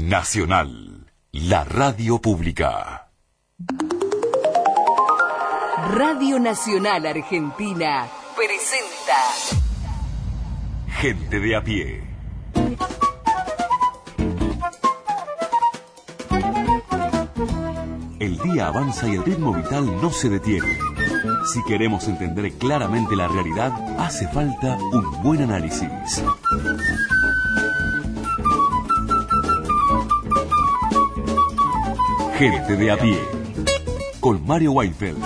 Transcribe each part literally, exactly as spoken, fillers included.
Nacional, la radio pública. Radio Nacional Argentina presenta Gente de a pie. El día avanza y el ritmo vital no se detiene. Si queremos entender claramente la realidad, hace falta un buen análisis. Gente de a pie, con Mario Weinfeld.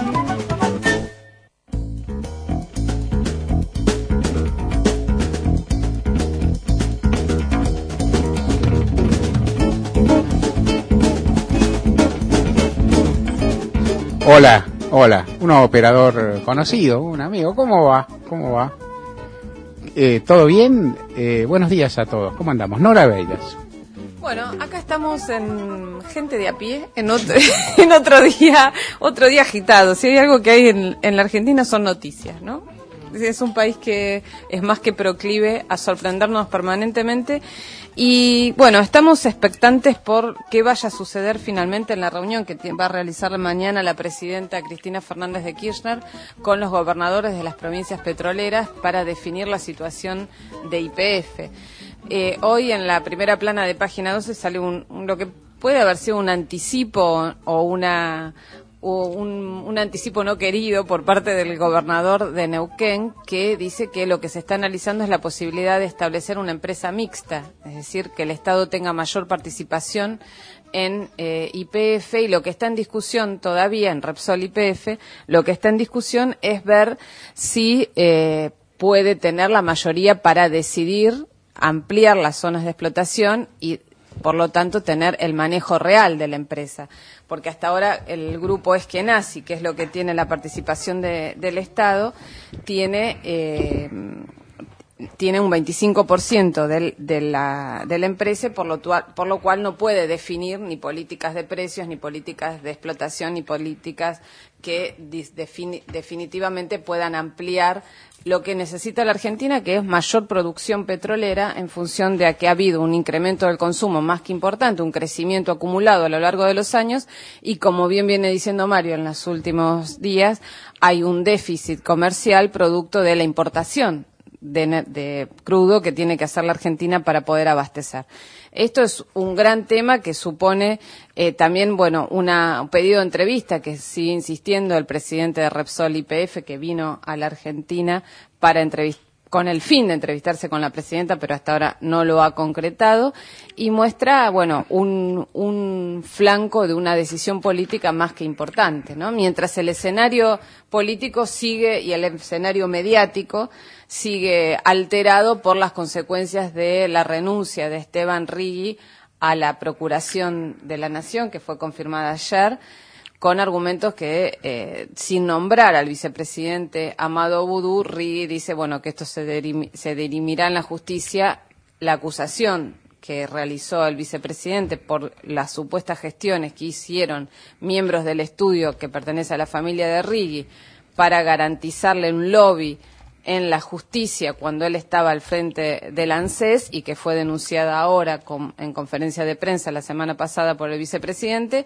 Hola, hola, un operador conocido, un amigo, ¿cómo va? ¿Cómo va? Eh, ¿Todo bien? Eh, buenos días a todos, ¿cómo andamos? Nora Bellas. Bueno, acá estamos en Gente de a pie, en otro, en otro día, otro día agitado. Si hay algo que hay en, en la Argentina son noticias, ¿no? Es un país que es más que proclive a sorprendernos permanentemente. Y bueno, estamos expectantes por qué vaya a suceder finalmente en la reunión que va a realizar mañana la presidenta Cristina Fernández de Kirchner con los gobernadores de las provincias petroleras para definir la situación de Y P F. Eh, hoy en la primera plana de página doce sale un, un, lo que puede haber sido un anticipo o una... o un, un anticipo no querido por parte del gobernador de Neuquén, que dice que lo que se está analizando es la posibilidad de establecer una empresa mixta, es decir, que el Estado tenga mayor participación en eh, Y P F, y lo que está en discusión todavía en Repsol Y P F, lo que está en discusión es ver si eh, puede tener la mayoría para decidir ampliar las zonas de explotación y por lo tanto tener el manejo real de la empresa, porque hasta ahora el grupo Eskenazi, que es lo que tiene la participación de, del Estado, tiene eh, tiene un veinticinco por ciento del, de, la, de la empresa, por lo, por lo cual no puede definir ni políticas de precios, ni políticas de explotación, ni políticas que defini, definitivamente puedan ampliar lo que necesita la Argentina, que es mayor producción petrolera en función de que ha habido un incremento del consumo más que importante, un crecimiento acumulado a lo largo de los años, y como bien viene diciendo Mario en los últimos días, hay un déficit comercial producto de la importación de, de crudo que tiene que hacer la Argentina para poder abastecer. Esto es un gran tema que supone eh, también, bueno, una, un pedido de entrevista que sigue insistiendo el presidente de Repsol Y P F, que vino a la Argentina para entrevistar, con el fin de entrevistarse con la presidenta, pero hasta ahora no lo ha concretado, y muestra, bueno, un, un flanco de una decisión política más que importante, ¿no? Mientras el escenario político sigue y el escenario mediático sigue alterado por las consecuencias de la renuncia de Esteban Rigui a la Procuración de la Nación, que fue confirmada ayer, con argumentos que, eh, sin nombrar al vicepresidente Amado Boudou, Rigui dice, bueno, que esto se, dirim, se dirimirá en la justicia. La acusación que realizó el vicepresidente por las supuestas gestiones que hicieron miembros del estudio que pertenece a la familia de Rigui para garantizarle un lobby en la justicia cuando él estaba al frente del ANSES, y que fue denunciada ahora con, en conferencia de prensa la semana pasada por el vicepresidente.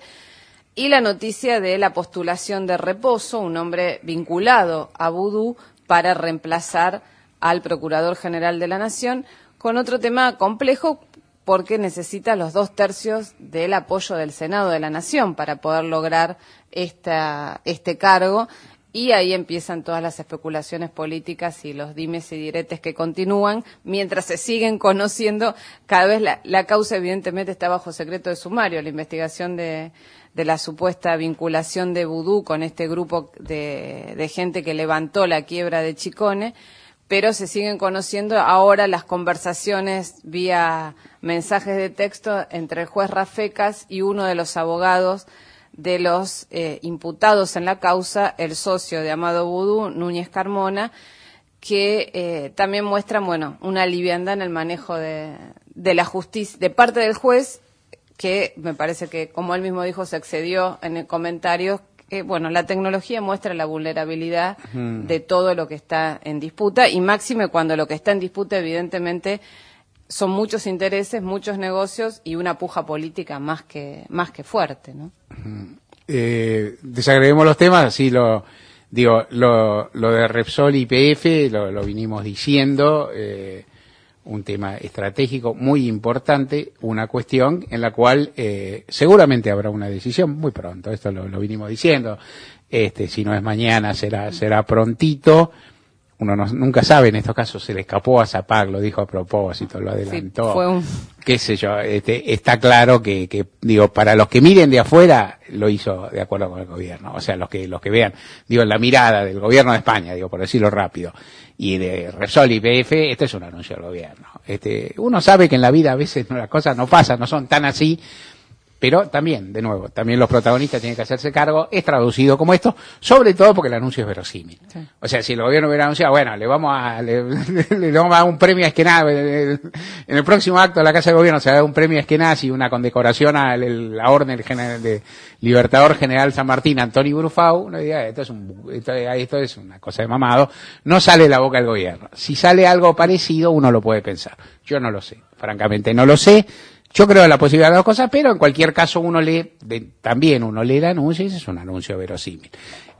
Y la noticia de la postulación de Reposo, un hombre vinculado a Boudou, para reemplazar al Procurador General de la Nación, con otro tema complejo porque necesita los dos tercios del apoyo del Senado de la Nación para poder lograr esta, este cargo. Y ahí empiezan todas las especulaciones políticas y los dimes y diretes que continúan, mientras se siguen conociendo. Cada vez la, la causa evidentemente está bajo secreto de sumario, la investigación de, de la supuesta vinculación de Boudou con este grupo de, de gente que levantó la quiebra de Chicone, pero se siguen conociendo ahora las conversaciones vía mensajes de texto entre el juez Rafecas y uno de los abogados de los eh, imputados en la causa, el socio de Amado Boudou, Núñez Carmona, que eh, también muestran, bueno, una liviandad en el manejo de, de la justicia, de parte del juez, que me parece que, como él mismo dijo, se excedió en el comentario, que, bueno, la tecnología muestra la vulnerabilidad mm. de todo lo que está en disputa, y máxime cuando lo que está en disputa, evidentemente, son muchos intereses, muchos negocios y una puja política más que más que fuerte, ¿no? Eh, desagreguemos los temas, sí, lo digo, lo, lo de Repsol y P F lo, lo vinimos diciendo, eh, un tema estratégico muy importante, una cuestión en la cual eh, seguramente habrá una decisión muy pronto, esto lo, lo vinimos diciendo, este, si no es mañana será será prontito. Uno no, nunca sabe, en estos casos se le escapó a Zapag, lo dijo a propósito, lo adelantó, sí, fue un... qué sé yo, este, está claro que, que, digo, para los que miren de afuera, lo hizo de acuerdo con el gobierno, o sea, los que, los que vean, digo, la mirada del gobierno de España, digo, por decirlo rápido, y de Repsol y P F, esto es un anuncio del gobierno. Este, uno sabe que en la vida a veces no, las cosas no pasan, no son tan así, pero también, de nuevo, también los protagonistas tienen que hacerse cargo, es traducido como esto, sobre todo porque el anuncio es verosímil. Sí. O sea, si el gobierno hubiera anunciado, bueno, le vamos a, le, le, le vamos a dar un premio a Esquenaz, en el próximo acto de la Casa de Gobierno se va a dar un premio a Esquenaz y una condecoración a la Orden General de Libertador General San Martín, Antonio Brufau, uno diría, esto es un, esto, esto es una cosa de mamado, no sale de la boca del gobierno. Si sale algo parecido, uno lo puede pensar. Yo no lo sé, francamente no lo sé. Yo creo en la posibilidad de las cosas, pero en cualquier caso uno lee, de, también uno lee el anuncio y ese es un anuncio verosímil.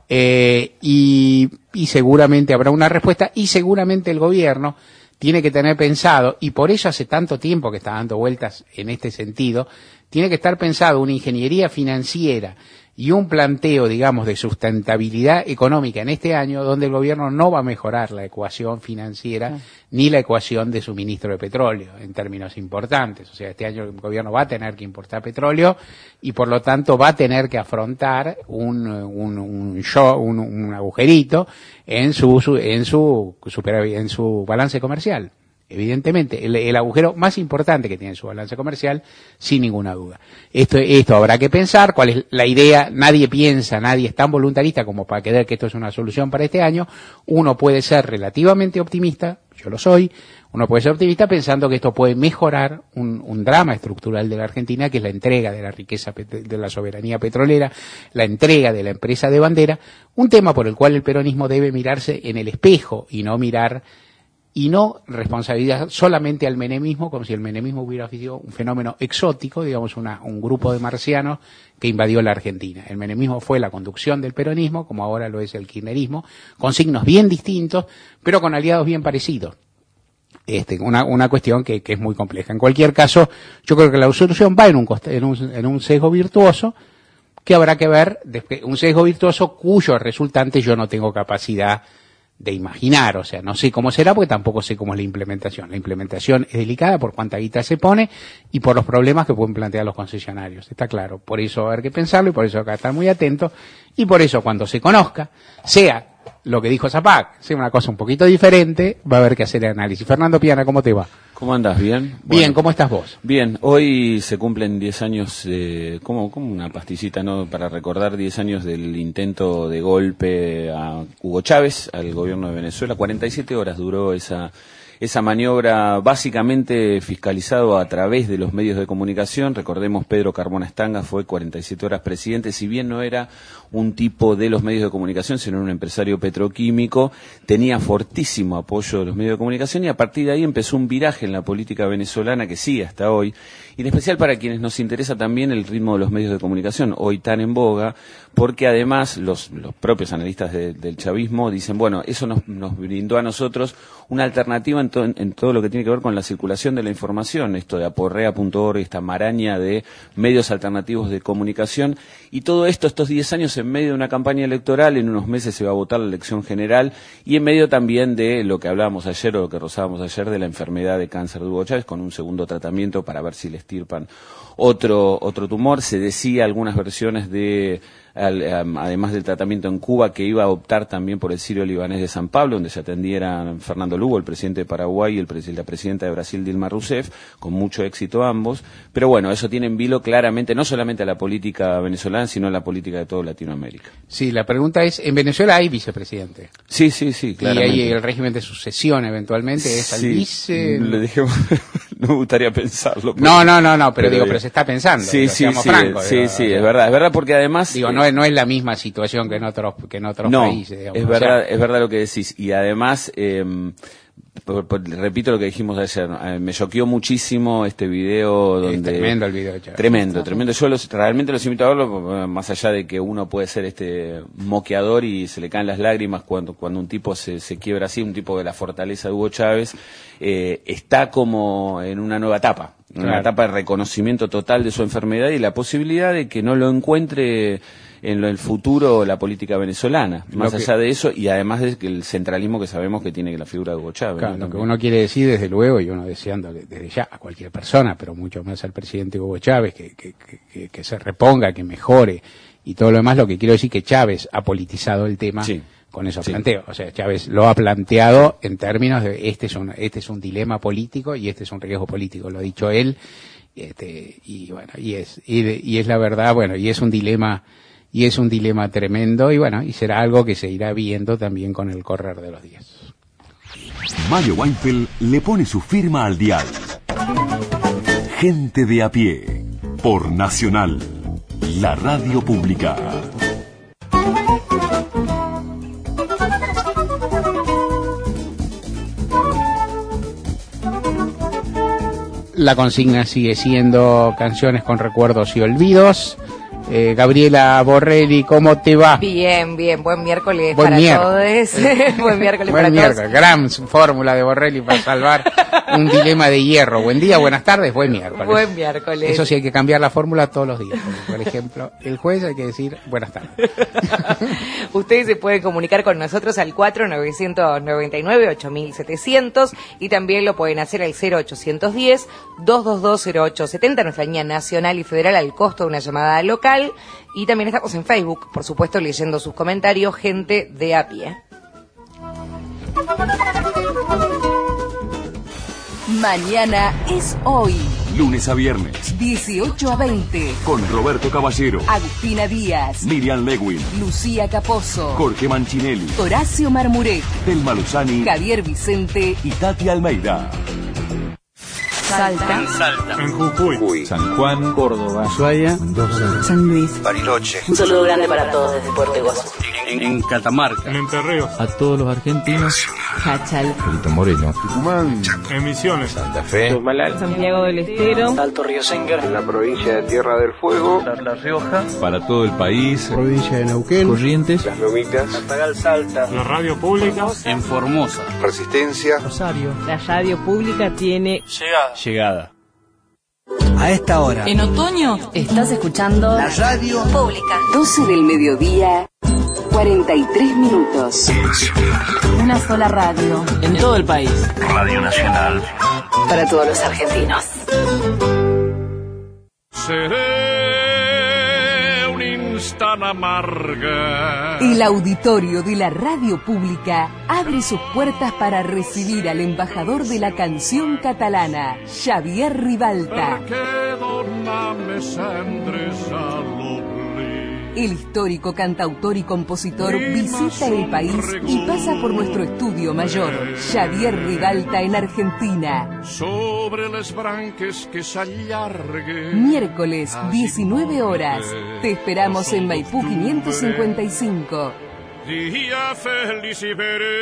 Eh, y, y seguramente habrá una respuesta y seguramente el gobierno tiene que tener pensado, y por eso hace tanto tiempo que está dando vueltas en este sentido, tiene que estar pensado una ingeniería financiera y un planteo, digamos, de sustentabilidad económica en este año, donde el gobierno no va a mejorar la ecuación financiera sí. ni la ecuación de suministro de petróleo, en términos importantes. O sea, este año el gobierno va a tener que importar petróleo y, por lo tanto, va a tener que afrontar un, un, un, show, un, un agujerito en su, su en su, en su balance comercial. Evidentemente, el, el agujero más importante que tiene su balance comercial, sin ninguna duda. Esto, esto habrá que pensar, cuál es la idea, nadie piensa, nadie es tan voluntarista como para creer que esto es una solución para este año. Uno puede ser relativamente optimista, yo lo soy, uno puede ser optimista pensando que esto puede mejorar un, un drama estructural de la Argentina, que es la entrega de la riqueza, de la soberanía petrolera, la entrega de la empresa de bandera, un tema por el cual el peronismo debe mirarse en el espejo y no mirar y no responsabilidad solamente al menemismo, como si el menemismo hubiera sido un fenómeno exótico, digamos una, un grupo de marcianos que invadió la Argentina. El menemismo fue la conducción del peronismo, como ahora lo es el kirchnerismo, con signos bien distintos, pero con aliados bien parecidos. Este, una, una cuestión que, que es muy compleja. En cualquier caso, yo creo que la solución va en un, en un, en un sesgo virtuoso, que habrá que ver, un sesgo virtuoso cuyo resultante yo no tengo capacidad de imaginar, o sea, no sé cómo será porque tampoco sé cómo es la implementación. La implementación es delicada por cuánta guita se pone y por los problemas que pueden plantear los concesionarios, está claro. Por eso va a haber que pensarlo y por eso hay que estar muy atentos y por eso cuando se conozca, sea lo que dijo Zapag, sea una cosa un poquito diferente, va a haber que hacer el análisis. Fernando Piana, ¿cómo te va? ¿Cómo andás? ¿Bien? Bien, Bueno, ¿cómo estás vos? Bien, hoy se cumplen diez años, eh, como, como una pastillita, ¿no? Para recordar diez años del intento de golpe a Hugo Chávez, al gobierno de Venezuela. cuarenta y siete horas duró esa esa maniobra, básicamente fiscalizado a través de los medios de comunicación. Recordemos, Pedro Carmona Estanga fue cuarenta y siete horas presidente, si bien no era un tipo de los medios de comunicación, sino un empresario petroquímico, tenía fortísimo apoyo de los medios de comunicación y a partir de ahí empezó un viraje en la política venezolana que sigue hasta hoy, y en especial para quienes nos interesa también el ritmo de los medios de comunicación, hoy tan en boga, porque además los, los propios analistas de, del chavismo dicen, bueno, eso nos, nos brindó a nosotros una alternativa en, to, en todo lo que tiene que ver con la circulación de la información, esto de aporrea punto org, esta maraña de medios alternativos de comunicación, y todo esto, estos diez años en medio de una campaña electoral, en unos meses se va a votar la elección general, y en medio también de lo que hablábamos ayer o lo que rozábamos ayer de la enfermedad de cáncer de Hugo Chávez, con un segundo tratamiento para ver si le estirpan otro otro tumor. Se decía algunas versiones de, además del tratamiento en Cuba, que iba a optar también por el sirio-libanés de San Pablo, donde se atendieran Fernando Lugo, el presidente de Paraguay, y el, la presidenta de Brasil, Dilma Rousseff, con mucho éxito ambos. Pero bueno, eso tiene en vilo claramente, no solamente a la política venezolana, sino a la política de toda Latinoamérica. Sí, la pregunta es, en Venezuela hay vicepresidente. Sí, sí, sí, claramente. Y hay el régimen de sucesión eventualmente, es al sí, vice... Le dije, no me gustaría pensarlo. Pero... No, no, no, no, pero, pero digo, pero se está pensando. Sí, digo, sí, sí, franco, sí, digo, sí, digo, es verdad, es verdad, porque además... Digo, no es, no es la misma situación que en otros, que en otros no, países, digamos. Es verdad, o sea, es verdad lo que decís, y además... Eh, por, por, repito lo que dijimos ayer, eh, me choqueó muchísimo este video donde... Es tremendo el video de Chávez. Tremendo, tremendo. Yo los, realmente los invito a verlo, más allá de que uno puede ser este moqueador y se le caen las lágrimas cuando, cuando un tipo se, se quiebra así, un tipo de la fortaleza de Hugo Chávez, eh, está como en una nueva etapa, en claro. una etapa de reconocimiento total de su enfermedad y la posibilidad de que no lo encuentre en el futuro la política venezolana, más que, allá de eso, y además del centralismo que sabemos que tiene la figura de Hugo Chávez. Claro, ¿no? Lo que uno quiere decir, desde luego, y uno deseándole desde ya a cualquier persona, pero mucho más al presidente Hugo Chávez, que, que, que, que se reponga, que mejore, y todo lo demás, lo que quiero decir que Chávez ha politizado el tema sí, con esos sí. planteos. O sea, Chávez lo ha planteado en términos de este es un, este es un dilema político y este es un riesgo político, lo ha dicho él, este, y bueno, y es, y, de, y es la verdad, bueno, y es un dilema Y es un dilema tremendo y bueno, y será algo que se irá viendo también con el correr de los días. Mario Weinfeld le pone su firma al dial. Gente de a pie, por Nacional, la radio pública. La consigna sigue siendo canciones con recuerdos y olvidos. Eh, Gabriela Borrelli, ¿cómo te va? Bien, bien, buen miércoles buen para miércoles. todos. Buen miércoles buen para miércoles. todos. Gran fórmula de Borrelli para salvar un dilema de hierro. Buen día, buenas tardes, buen miércoles. Buen miércoles. Eso sí, hay que cambiar la fórmula todos los días. Por ejemplo, el jueves hay que decir buenas tardes. Ustedes se pueden comunicar con nosotros al cuatro nueve nueve nueve ocho siete cero cero y también lo pueden hacer al cero ochocientos diez, dos dos dos, cero ocho setenta, nuestra línea nacional y federal al costo de una llamada local. Y también estamos en Facebook, por supuesto, leyendo sus comentarios, gente de a pie. Mañana es hoy. Lunes a viernes. dieciocho a veinte. Con Roberto Caballero. Agustina Díaz. Miriam Lewin. Lucía Caposo. Jorge Manchinelli. Horacio Marmuret. Telma Luzani. Javier Vicente. Y Tati Almeida. Salta. En Salta. En Jujuy. San Juan. Córdoba. Ushuaia. Mendoza. San Luis. Bariloche. Un saludo grande para todos desde Puerto Iguazú. En, en Catamarca. En Entre Ríos. A todos los argentinos. Hachal. Perito Moreno. Tucumán. En Misiones. Santa Fe. Santiago del Estero. Alto Río Sengar. En la provincia de Tierra del Fuego. La, la Rioja. Para todo el país. Provincia de Neuquén. Corrientes. Las Lomitas. Cantagal Salta. La radio pública. En Formosa. Resistencia. Rosario. La radio pública tiene llegada. Llegada. A esta hora. En otoño. Estás escuchando la radio pública. doce del mediodía, cuarenta y tres minutos. Una sola radio. En todo el país. Radio Nacional. Para todos los argentinos. Seré un instan amarga. El auditorio de la radio pública abre sus puertas para recibir al embajador de la canción catalana, Xavier Ribalta. El histórico cantautor y compositor visita el país y pasa por nuestro estudio mayor, Xavier Ribalta en Argentina. Sobre les branques que s'allargue. Miércoles, diecinueve horas. Te esperamos en Maipú quinientos cincuenta y cinco. Día feliz y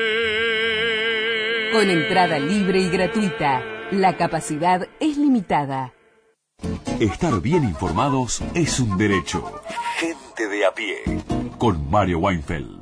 veré. Con entrada libre y gratuita. La capacidad es limitada. Estar bien informados es un derecho. Gente de a pie. Con Mario Weinfeld.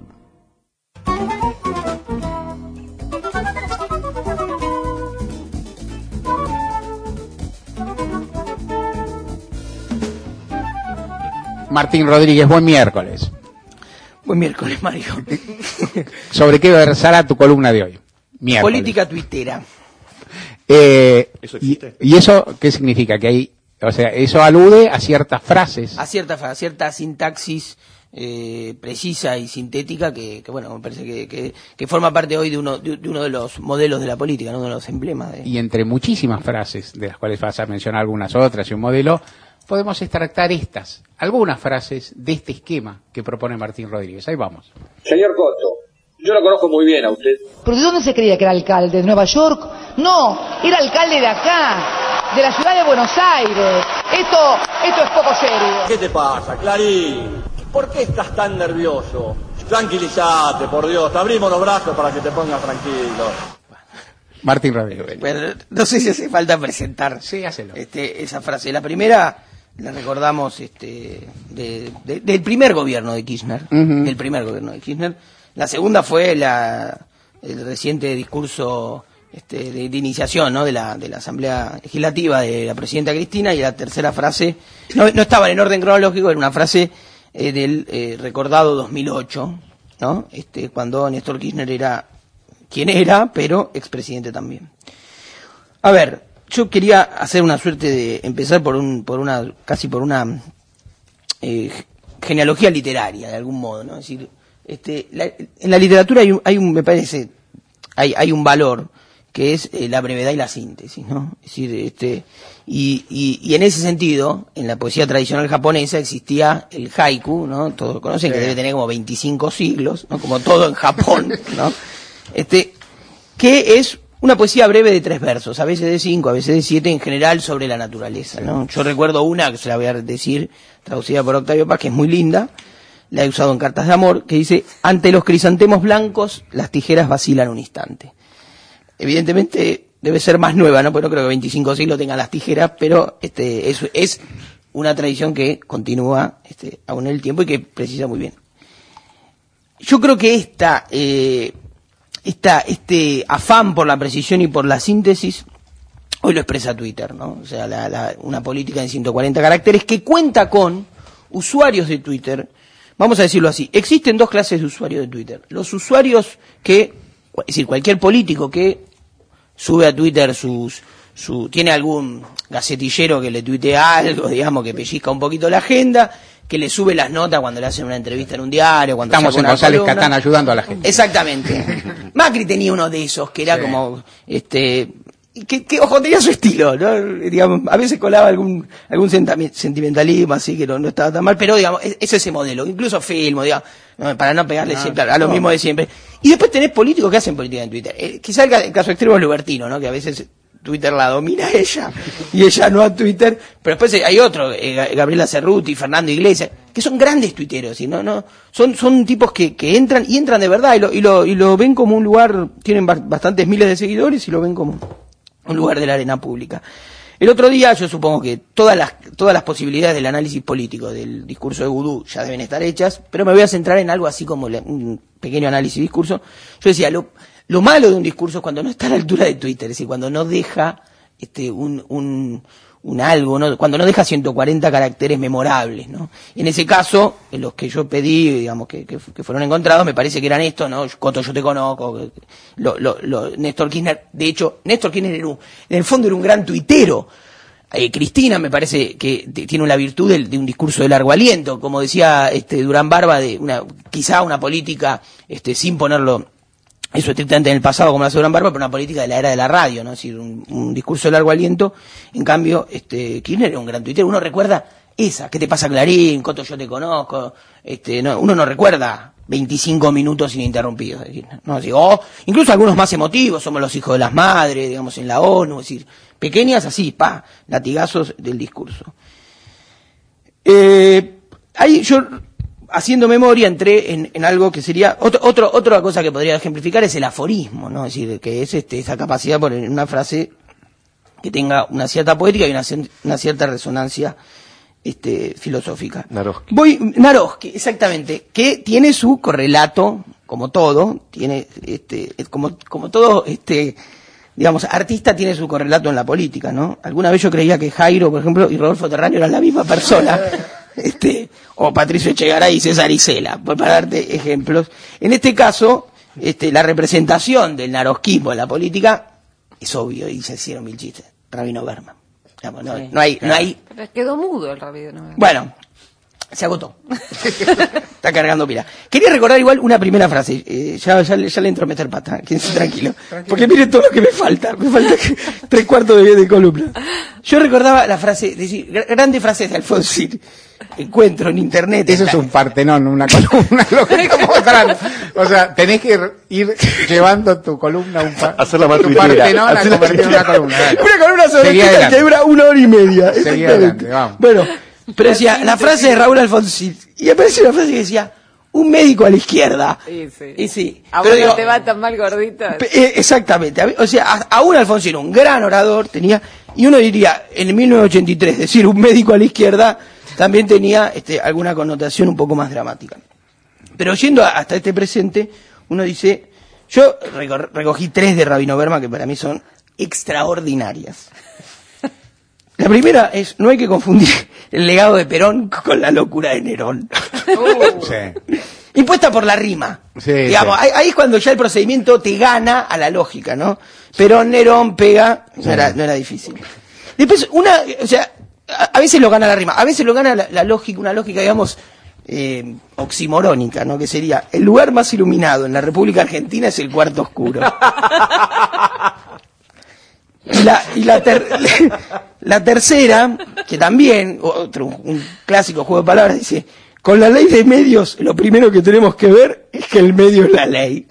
Martín Rodríguez, buen miércoles. Buen miércoles, Mario. ¿Sobre qué versará tu columna de hoy? Miércoles. Política tuitera. Eh, ¿Eso y, existe? ¿Y eso qué significa? Que hay, o sea, eso alude a ciertas frases. A cierta, a cierta sintaxis eh, precisa y sintética que, que bueno, me parece que, que, que forma parte hoy de uno de, de uno de los modelos de la política, ¿no? Uno de los emblemas. De... Y entre muchísimas frases, de las cuales vas a mencionar algunas otras y un modelo, podemos extractar estas, algunas frases de este esquema que propone Martín Rodríguez. Ahí vamos. Señor Cotto, yo lo conozco muy bien a usted. ¿Pero de dónde se creía que era alcalde? ¿De Nueva York? No, era alcalde de acá, de la ciudad de Buenos Aires. Esto, esto es poco serio. ¿Qué te pasa, Clarín? ¿Por qué estás tan nervioso? Tranquilízate, por Dios. Te abrimos los brazos para que te pongas tranquilo. Martín Rodríguez. Bueno, no sé si hace falta presentar sí, hácelo. Este, esa frase. La primera la recordamos este, de, de, del primer gobierno de Kirchner, uh-huh. del primer gobierno de Kirchner. La segunda fue la, el reciente discurso este, de, de iniciación, ¿no? de, la, de la Asamblea Legislativa de la presidenta Cristina, y la tercera frase, no, no estaba en orden cronológico, era una frase eh, del eh, recordado dos mil ocho, ¿no? este, cuando Néstor Kirchner era quien era, pero expresidente también. A ver, yo quería hacer una suerte de empezar por un, por una, casi por una eh, genealogía literaria, de algún modo, ¿no? Es decir, este, la, en la literatura hay un, hay un, me parece, hay, hay un valor que es eh, la brevedad y la síntesis, ¿no? Es decir, este, y, y, y en ese sentido, en la poesía tradicional japonesa existía el haiku, ¿no? Todos lo conocen, sí. que debe tener como veinticinco siglos, ¿no? Como todo en Japón, ¿no? Este, que es una poesía breve de tres versos, a veces de cinco, a veces de siete, en general sobre la naturaleza, ¿no? Yo recuerdo una, que se la voy a decir, traducida por Octavio Paz, que es muy linda, la he usado en Cartas de Amor, que dice: ante los crisantemos blancos, las tijeras vacilan un instante. Evidentemente debe ser más nueva, ¿no? Porque no creo que veinticinco siglos tengan las tijeras, pero este es, es una tradición que continúa este, aún en el tiempo y que precisa muy bien. Yo creo que esta, eh, esta, este afán por la precisión y por la síntesis hoy lo expresa Twitter, ¿no? O sea, la, la, una política en ciento cuarenta caracteres que cuenta con usuarios de Twitter. Vamos a decirlo así, existen dos clases de usuarios de Twitter. Los usuarios que, es decir, cualquier político que sube a Twitter sus, su, tiene algún gacetillero que le tuitea algo, digamos, que pellizca un poquito la agenda, que le sube las notas cuando le hacen una entrevista en un diario, cuando estamos en González Catán ayudando a la gente. Exactamente. Macri tenía uno de esos que era sí. como, este, que, que ojo, tenía su estilo, ¿no? Digamos, a veces colaba algún, algún sentimentalismo así que no, no estaba tan mal, pero digamos, es, es ese modelo, incluso Filmo, digamos, para no pegarle no, siempre a lo no. mismo de siempre. Y después tenés políticos que hacen política en Twitter. Eh, quizá el, el caso extremo es Lubertino, ¿no? Que a veces Twitter la domina ella y ella no a Twitter, pero después hay otro, eh, Gabriela Cerruti, Fernando Iglesias, que son grandes tuiteros, ¿sí? no, no, son, son tipos que, que entran y entran de verdad y lo, y lo, y lo ven como un lugar, tienen bastantes miles de seguidores y lo ven como un lugar de la arena pública. El otro día, yo supongo que todas las, todas las posibilidades del análisis político del discurso de Vudú ya deben estar hechas, pero me voy a centrar en algo así como un pequeño análisis discurso. Yo decía, lo, lo malo de un discurso es cuando no está a la altura de Twitter, es decir, cuando no deja este un, un, un algo, ¿no? Cuando no deja ciento cuarenta caracteres memorables, ¿no? En ese caso, en los que yo pedí, digamos, que, que, que fueron encontrados, me parece que eran estos, ¿no? Coto, yo te conozco, lo, lo, lo, Néstor Kirchner, de hecho, Néstor Kirchner era un, en el fondo era un gran tuitero. Eh, Cristina me parece que de, tiene una virtud de, de un discurso de largo aliento, como decía este Durán Barba, de una, quizá una política, este, sin ponerlo eso estrictamente en el pasado como la hace Durán Barba, pero una política de la era de la radio, ¿no? Es decir, un, un discurso de largo aliento. En cambio, este, Kirchner era un gran tuitero. Uno recuerda esa, ¿qué te pasa, Clarín? Coto, yo te conozco. Este, no, uno no recuerda veinticinco minutos ininterrumpidos de Kirchner, ¿no? Así, o incluso algunos más emotivos, somos los hijos de las madres, digamos, en la ONU, es decir, pequeñas así, pa, latigazos del discurso. Eh, ahí yo, haciendo memoria, entré en, en algo que sería, otro, otro, otra cosa que podría ejemplificar es el aforismo, ¿no? Es decir, que es este, esa capacidad por una frase que tenga una cierta poética y una, una cierta resonancia este, filosófica. Naroski. Voy, Naroski, exactamente, que tiene su correlato, como todo, tiene, este, como, como todo, este, digamos, artista tiene su correlato en la política, ¿no? Alguna vez yo creía que Jairo, por ejemplo, y Rodolfo Terráneo eran la misma persona, este, o Patricio Echegaray y César Isela, por para darte ejemplos. En este caso, este, la representación del narosquismo en la política es obvio, y se hicieron mil chistes. Rabino Berman. Digamos, no, sí, no hay, claro. no hay. Pero quedó mudo el Rabino Berman. Bueno, se agotó. Está cargando pila. Quería recordar igual una primera frase. Eh, ya, ya, ya le entro a meter pata. Quédense tranquilo. Porque miren todo lo que me falta. Me falta que, tres cuartos de, de columna. Yo recordaba la frase, decir, grandes frases de Alfonsín. Encuentro en internet. Eso es un Partenón, una columna, lo que estamos mostrando. O sea, tenés que ir llevando tu columna a un pa hacer la tu Partenón a convertir en una columna. Dale. Una columna sobre Twitter que dura una hora y media. Seguí adelante, vamos. Bueno, pero decía, la frase de Raúl Alfonsín, y apareció una frase que decía, un médico a la izquierda. Sí, sí. Y sí. A Pero vos no digo, te va tan mal gordita. eh, exactamente. A mí- O sea, a- aún Alfonsín, un gran orador, tenía, y uno diría, en mil novecientos ochenta y tres, decir un médico a la izquierda, también tenía este, alguna connotación un poco más dramática. Pero yendo a- hasta este presente, uno dice, yo recor- recogí tres de Rabino Berman que para mí son extraordinarias. La primera es, no hay que confundir el legado de Perón con la locura de Nerón. Sí. Impuesta por la rima. Sí, Digamos, sí. ahí, ahí es cuando ya el procedimiento te gana a la lógica, ¿no? Perón, Nerón, pega, no era, no era difícil. Después, una, o sea, a, a veces lo gana la rima, a veces lo gana la, la lógica, una lógica, digamos, eh, oximorónica, ¿no? Que sería, el lugar más iluminado en la República Argentina es el cuarto oscuro. Y la, y la, ter- la tercera, que también, otro, un clásico juego de palabras, dice, con la ley de medios, lo primero que tenemos que ver es que el medio es la ley.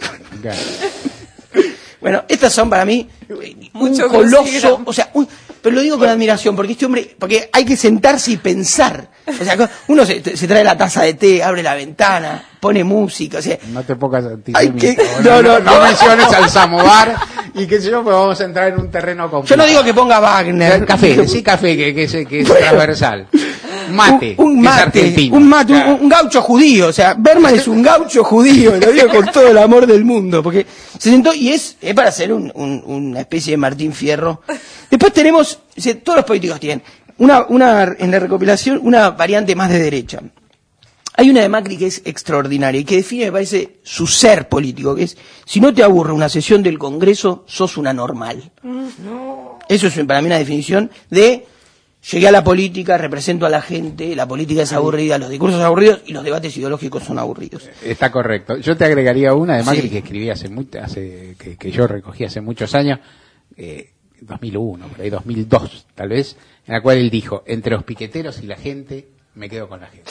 Bueno, estas son para mí un Mucho coloso, crucigrama. o sea, un- pero lo digo con admiración, porque este hombre, porque hay que sentarse y pensar. O sea, uno se, se trae la taza de té, abre la ventana, pone música, o sea, No te pongas Hay que- antisemita. no, no, no no. menciones al samovar y qué sé yo, pues vamos a entrar en un terreno complicado. yo no digo que ponga Wagner. Café, sí, café, que, que, es, que es Bueno. transversal. Mate, un, un que es mate, argentino. un mate, un, Claro. un gaucho judío, o sea, Berman es un gaucho judío, lo digo con todo el amor del mundo, porque se sentó y es, es para ser un, un- una especie de Martín Fierro. Después tenemos, o sea, todos los políticos tienen una, una, en la recopilación, una variante más de derecha. Hay una de Macri que es extraordinaria y que define, me parece, su ser político, que es, si no te aburre una sesión del Congreso, sos una normal. Eso es para mí una definición de llegué a la política, represento a la gente, la política es aburrida, los discursos son aburridos y los debates ideológicos son aburridos. Está correcto. Yo te agregaría una de Macri Sí. que escribí hace mucho, hace, que, que yo recogí hace muchos años, eh, dos mil uno, por ahí dos mil dos tal vez, en la cual él dijo, entre los piqueteros y la gente, me quedo con la gente.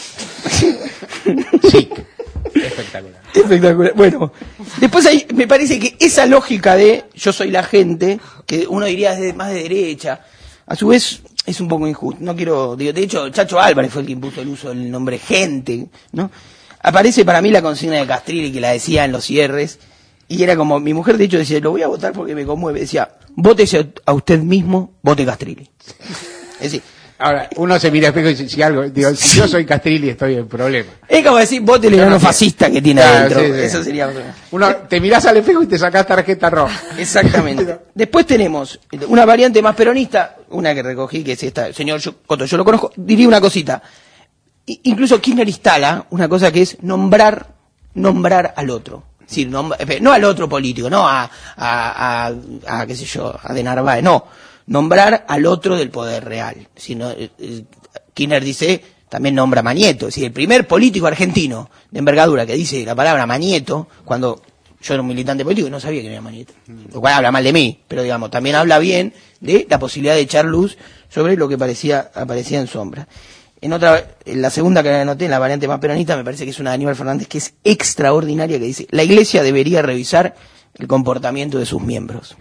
Sí, espectacular. Espectacular. Bueno, después hay, me parece que esa lógica de yo soy la gente, que uno diría es de- más de derecha, a su vez es un poco injusto. No quiero, digo, de hecho, Chacho Álvarez fue el que impuso el uso del nombre gente, ¿no? Aparece para mí la consigna de Castrilli, que la decía en los cierres, y era como, mi mujer de hecho decía, lo voy a votar porque me conmueve, decía, vótese a usted mismo, vote Castrilli. Es decir, Ahora, uno se mira al espejo y dice, si algo, digo, si yo soy Castrilli estoy en problema. es como decir, vote el enano fascista que tiene Claro, adentro. sí, sí. Eso sería otro. Uno, te mirás al espejo y te sacás tarjeta roja. Exactamente. Después tenemos una variante más peronista, una que recogí, que es esta, señor yo- Coto, yo lo conozco, diría una cosita. I- incluso Kirchner instala una cosa que es nombrar, nombrar al otro. Es decir, nom- eh, no al otro político, no a, a, a, a, qué sé yo, a De Narváez, no. Nombrar al otro del poder real. Sino, eh, eh, Kirchner dice, también nombra a Mañeto. Es decir, el primer político argentino de envergadura que dice la palabra Mañeto, cuando yo era un militante político y no sabía que era Mañeto. Lo cual habla mal de mí, pero digamos, también habla bien de la posibilidad de echar luz sobre lo que parecía, aparecía en sombra. En otra, en la segunda que anoté, en la variante más peronista, me parece que es una de Aníbal Fernández que es extraordinaria, que dice, la Iglesia debería revisar el comportamiento de sus miembros.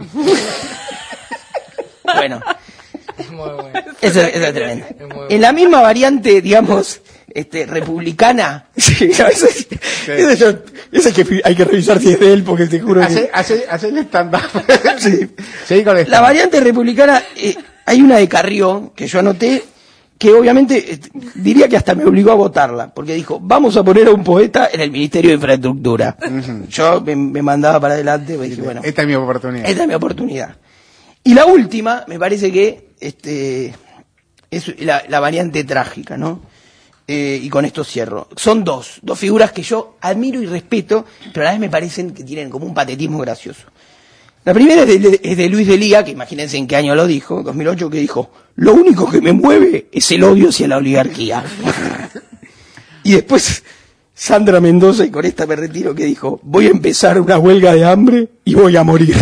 Bueno, eso, eso es tremendo. En la misma variante, digamos, este, republicana, sí, esa, esa, esa, esa que hay que revisar si es de él, porque te juro que... Hace, hace, hace el stand-up. Sí. Seguí con el La stand-up. variante republicana, eh, hay una de Carrió, que yo anoté, que obviamente eh, diría que hasta me obligó a votarla, porque dijo, vamos a poner a un poeta en el Ministerio de Infraestructura. Yo me, me mandaba para adelante, pues dije, bueno, Esta es mi oportunidad. esta es mi oportunidad. Y la última, me parece que este es la, la variante trágica, ¿no? Eh, y con esto cierro. Son dos, dos figuras que yo admiro y respeto, pero a la vez me parecen que tienen como un patetismo gracioso. La primera es de, es de Luis de Lía, que imagínense en qué año lo dijo, dos mil ocho, que dijo, lo único que me mueve es el odio hacia la oligarquía. Y después Sandra Mendoza, y con esta me retiro, que dijo, voy a empezar una huelga de hambre y voy a morir.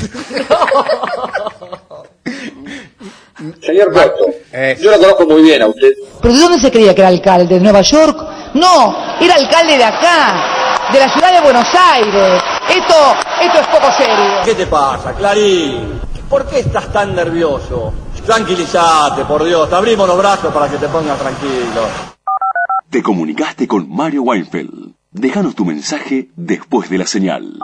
Señor Coto, Eh, yo lo conozco muy bien a usted. ¿Pero de dónde se creía que era alcalde? ¿De Nueva York? No, era alcalde de acá, de la ciudad de Buenos Aires. Esto, esto es poco serio. ¿Qué te pasa, Clarín? ¿Por qué estás tan nervioso? Tranquilízate, por Dios, te abrimos los brazos para que te pongas tranquilo. Te comunicaste con Mario Weinfeld. Déjanos tu mensaje después de la señal.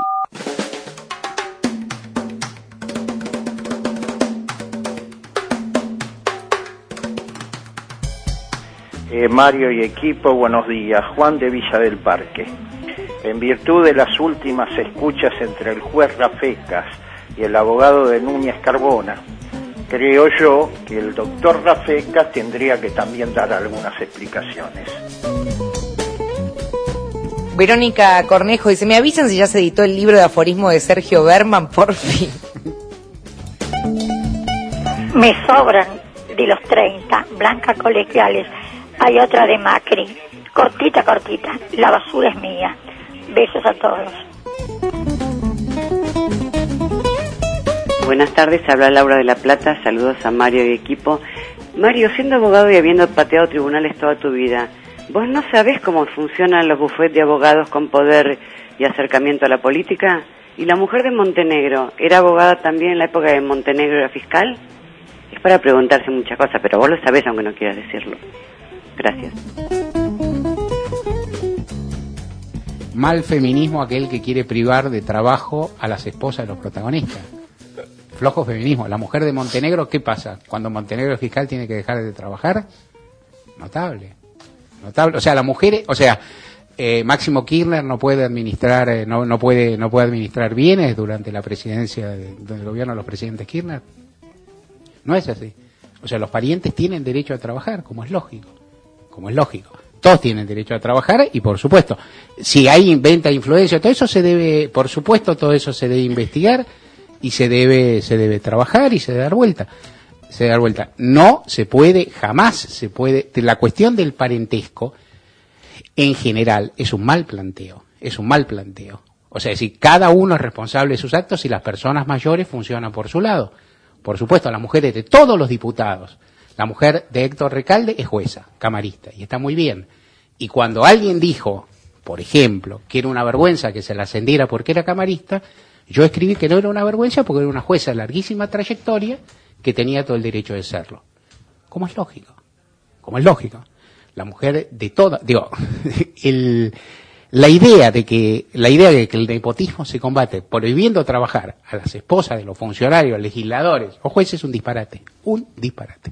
Eh, Mario y equipo, buenos días. Juan de Villa del Parque. En virtud de las últimas escuchas entre el juez Rafecas y el abogado de Núñez Carbona, creo yo que el doctor Rafecas tendría que también dar algunas explicaciones. Verónica Cornejo dice, me avisan si ya se editó el libro de aforismo de Sergio Berman, por fin. Me sobran de los treinta, Blanca Colegiales. Hay otra de Macri, cortita, cortita, la basura es mía. Besos a todos. Buenas tardes, habla Laura de la Plata, saludos a Mario y equipo. Mario, siendo abogado y habiendo pateado tribunales toda tu vida, ¿vos no sabés cómo funcionan los bufetes de abogados con poder y acercamiento a la política? ¿Y la mujer de Montenegro era abogada también en la época de Montenegro era fiscal? Es para preguntarse muchas cosas, pero vos lo sabés aunque no quieras decirlo. Gracias. Mal feminismo aquel que quiere privar de trabajo a las esposas de los protagonistas. Flojo feminismo. La mujer de Montenegro, ¿qué pasa? Cuando Montenegro es fiscal tiene que dejar de trabajar. Notable. Notable. O sea, la mujer, o sea, eh, Máximo Kirchner no puede administrar, eh, no, no puede, no puede administrar bienes durante la presidencia de, del gobierno de los presidentes Kirchner. No es así. O sea, los parientes tienen derecho a trabajar, como es lógico. Como es lógico. Todos tienen derecho a trabajar y, por supuesto, si hay venta de influencia, todo eso se debe, por supuesto, todo eso se debe investigar y se debe, se debe trabajar y se debe dar vuelta. Se debe dar vuelta. No se puede, jamás se puede. La cuestión del parentesco, en general, es un mal planteo. Es un mal planteo. O sea, es decir, cada uno es responsable de sus actos y las personas mayores funcionan por su lado. Por supuesto, las mujeres de todos los diputados. La mujer de Héctor Recalde es jueza, camarista, y está muy bien. Y cuando alguien dijo, por ejemplo, que era una vergüenza que se la ascendiera porque era camarista, yo escribí que no era una vergüenza porque era una jueza de larguísima trayectoria que tenía todo el derecho de serlo. Como es lógico, como es lógico. La mujer de toda, digo, el, la idea de que, la idea de que el nepotismo se combate prohibiendo trabajar a las esposas de los funcionarios, legisladores o jueces es un disparate, un disparate.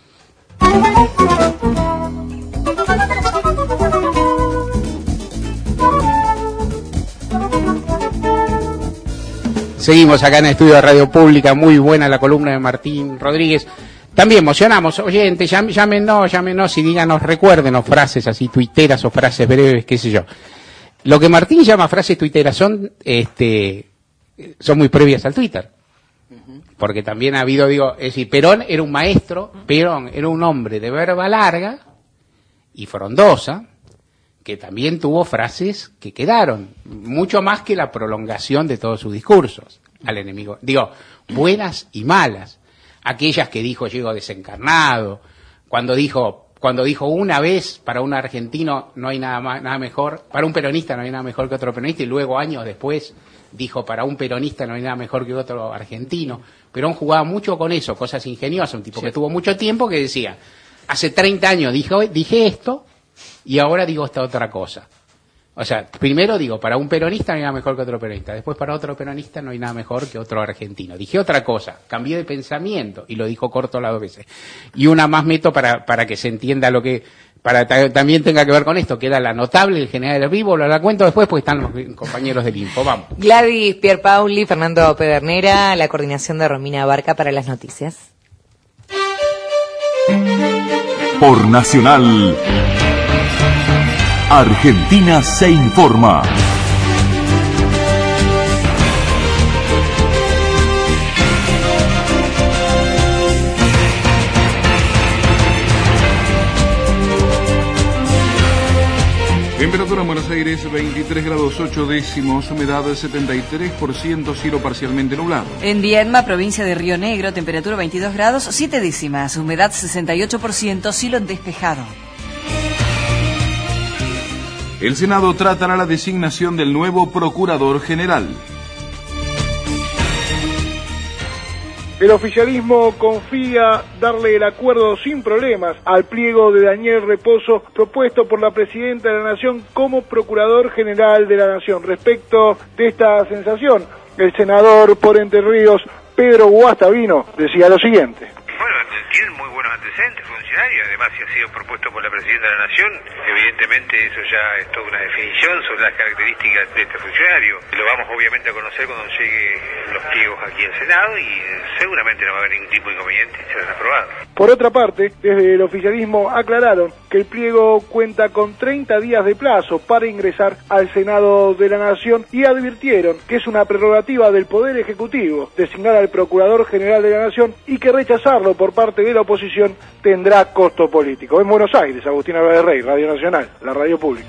Seguimos acá en el estudio de Radio Pública, muy buena la columna de Martín Rodríguez. También emocionamos, oyentes, llámenos, llámenos y díganos, recuérdenos frases así tuiteras o frases breves, qué sé yo. Lo que Martín llama frases tuiteras son, este, son muy previas al Twitter. Porque también ha habido, digo, es decir, Perón era un maestro, Perón era un hombre de verba larga y frondosa, que también tuvo frases que quedaron, mucho más que la prolongación de todos sus discursos al enemigo. Digo, buenas y malas. Aquellas que dijo llego desencarnado, cuando dijo, cuando dijo una vez para un argentino no hay nada más, nada mejor, para un peronista no hay nada mejor que otro peronista, y luego años después dijo para un peronista no hay nada mejor que otro argentino. Perón jugaba mucho con eso, cosas ingeniosas, un tipo sí. que tuvo mucho tiempo que decía, hace treinta años dije, dije esto y ahora digo esta otra cosa. O sea, primero digo, para un peronista no hay nada mejor que otro peronista, después para otro peronista no hay nada mejor que otro argentino. Dije otra cosa, cambié de pensamiento y lo dijo corto las dos veces. Y una más meto para, para que se entienda lo que, para ta, también tenga que ver con esto, queda la notable, el general del vivo, lo la cuento después porque están los compañeros del Info, vamos. Gladys Pierpauli, Fernando Pedernera, la coordinación de Romina Barca para las noticias. Por Nacional, Argentina se informa. Temperatura en Buenos Aires veintitrés grados ocho décimos, humedad setenta y tres por ciento, cielo parcialmente nublado. En Viedma, provincia de Río Negro, temperatura veintidós grados siete décimas, humedad sesenta y ocho por ciento, cielo despejado. El Senado tratará la designación del nuevo Procurador General. El oficialismo confía darle el acuerdo sin problemas al pliego de Daniel Reposo propuesto por la Presidenta de la Nación como Procurador General de la Nación. Respecto de esta sensación, el senador por Entre Ríos, Pedro Guastavino, decía lo siguiente. Bueno, tienen muy buenos antecedentes funcionarios, además si ha sido propuesto por la Presidenta de la Nación, evidentemente eso ya es toda una definición sobre las características de este funcionario. Lo vamos obviamente a conocer cuando lleguen los pliegos aquí al Senado y seguramente no va a haber ningún tipo de inconveniente y serán aprobados. Por otra parte, desde el oficialismo aclararon que el pliego cuenta con treinta días de plazo para ingresar al Senado de la Nación y advirtieron que es una prerrogativa del Poder Ejecutivo designar al Procurador General de la Nación y que rechazarlo por parte de la oposición tendrá costo político. En Buenos Aires, Agustín Álvarez Rey, Radio Nacional, la radio pública.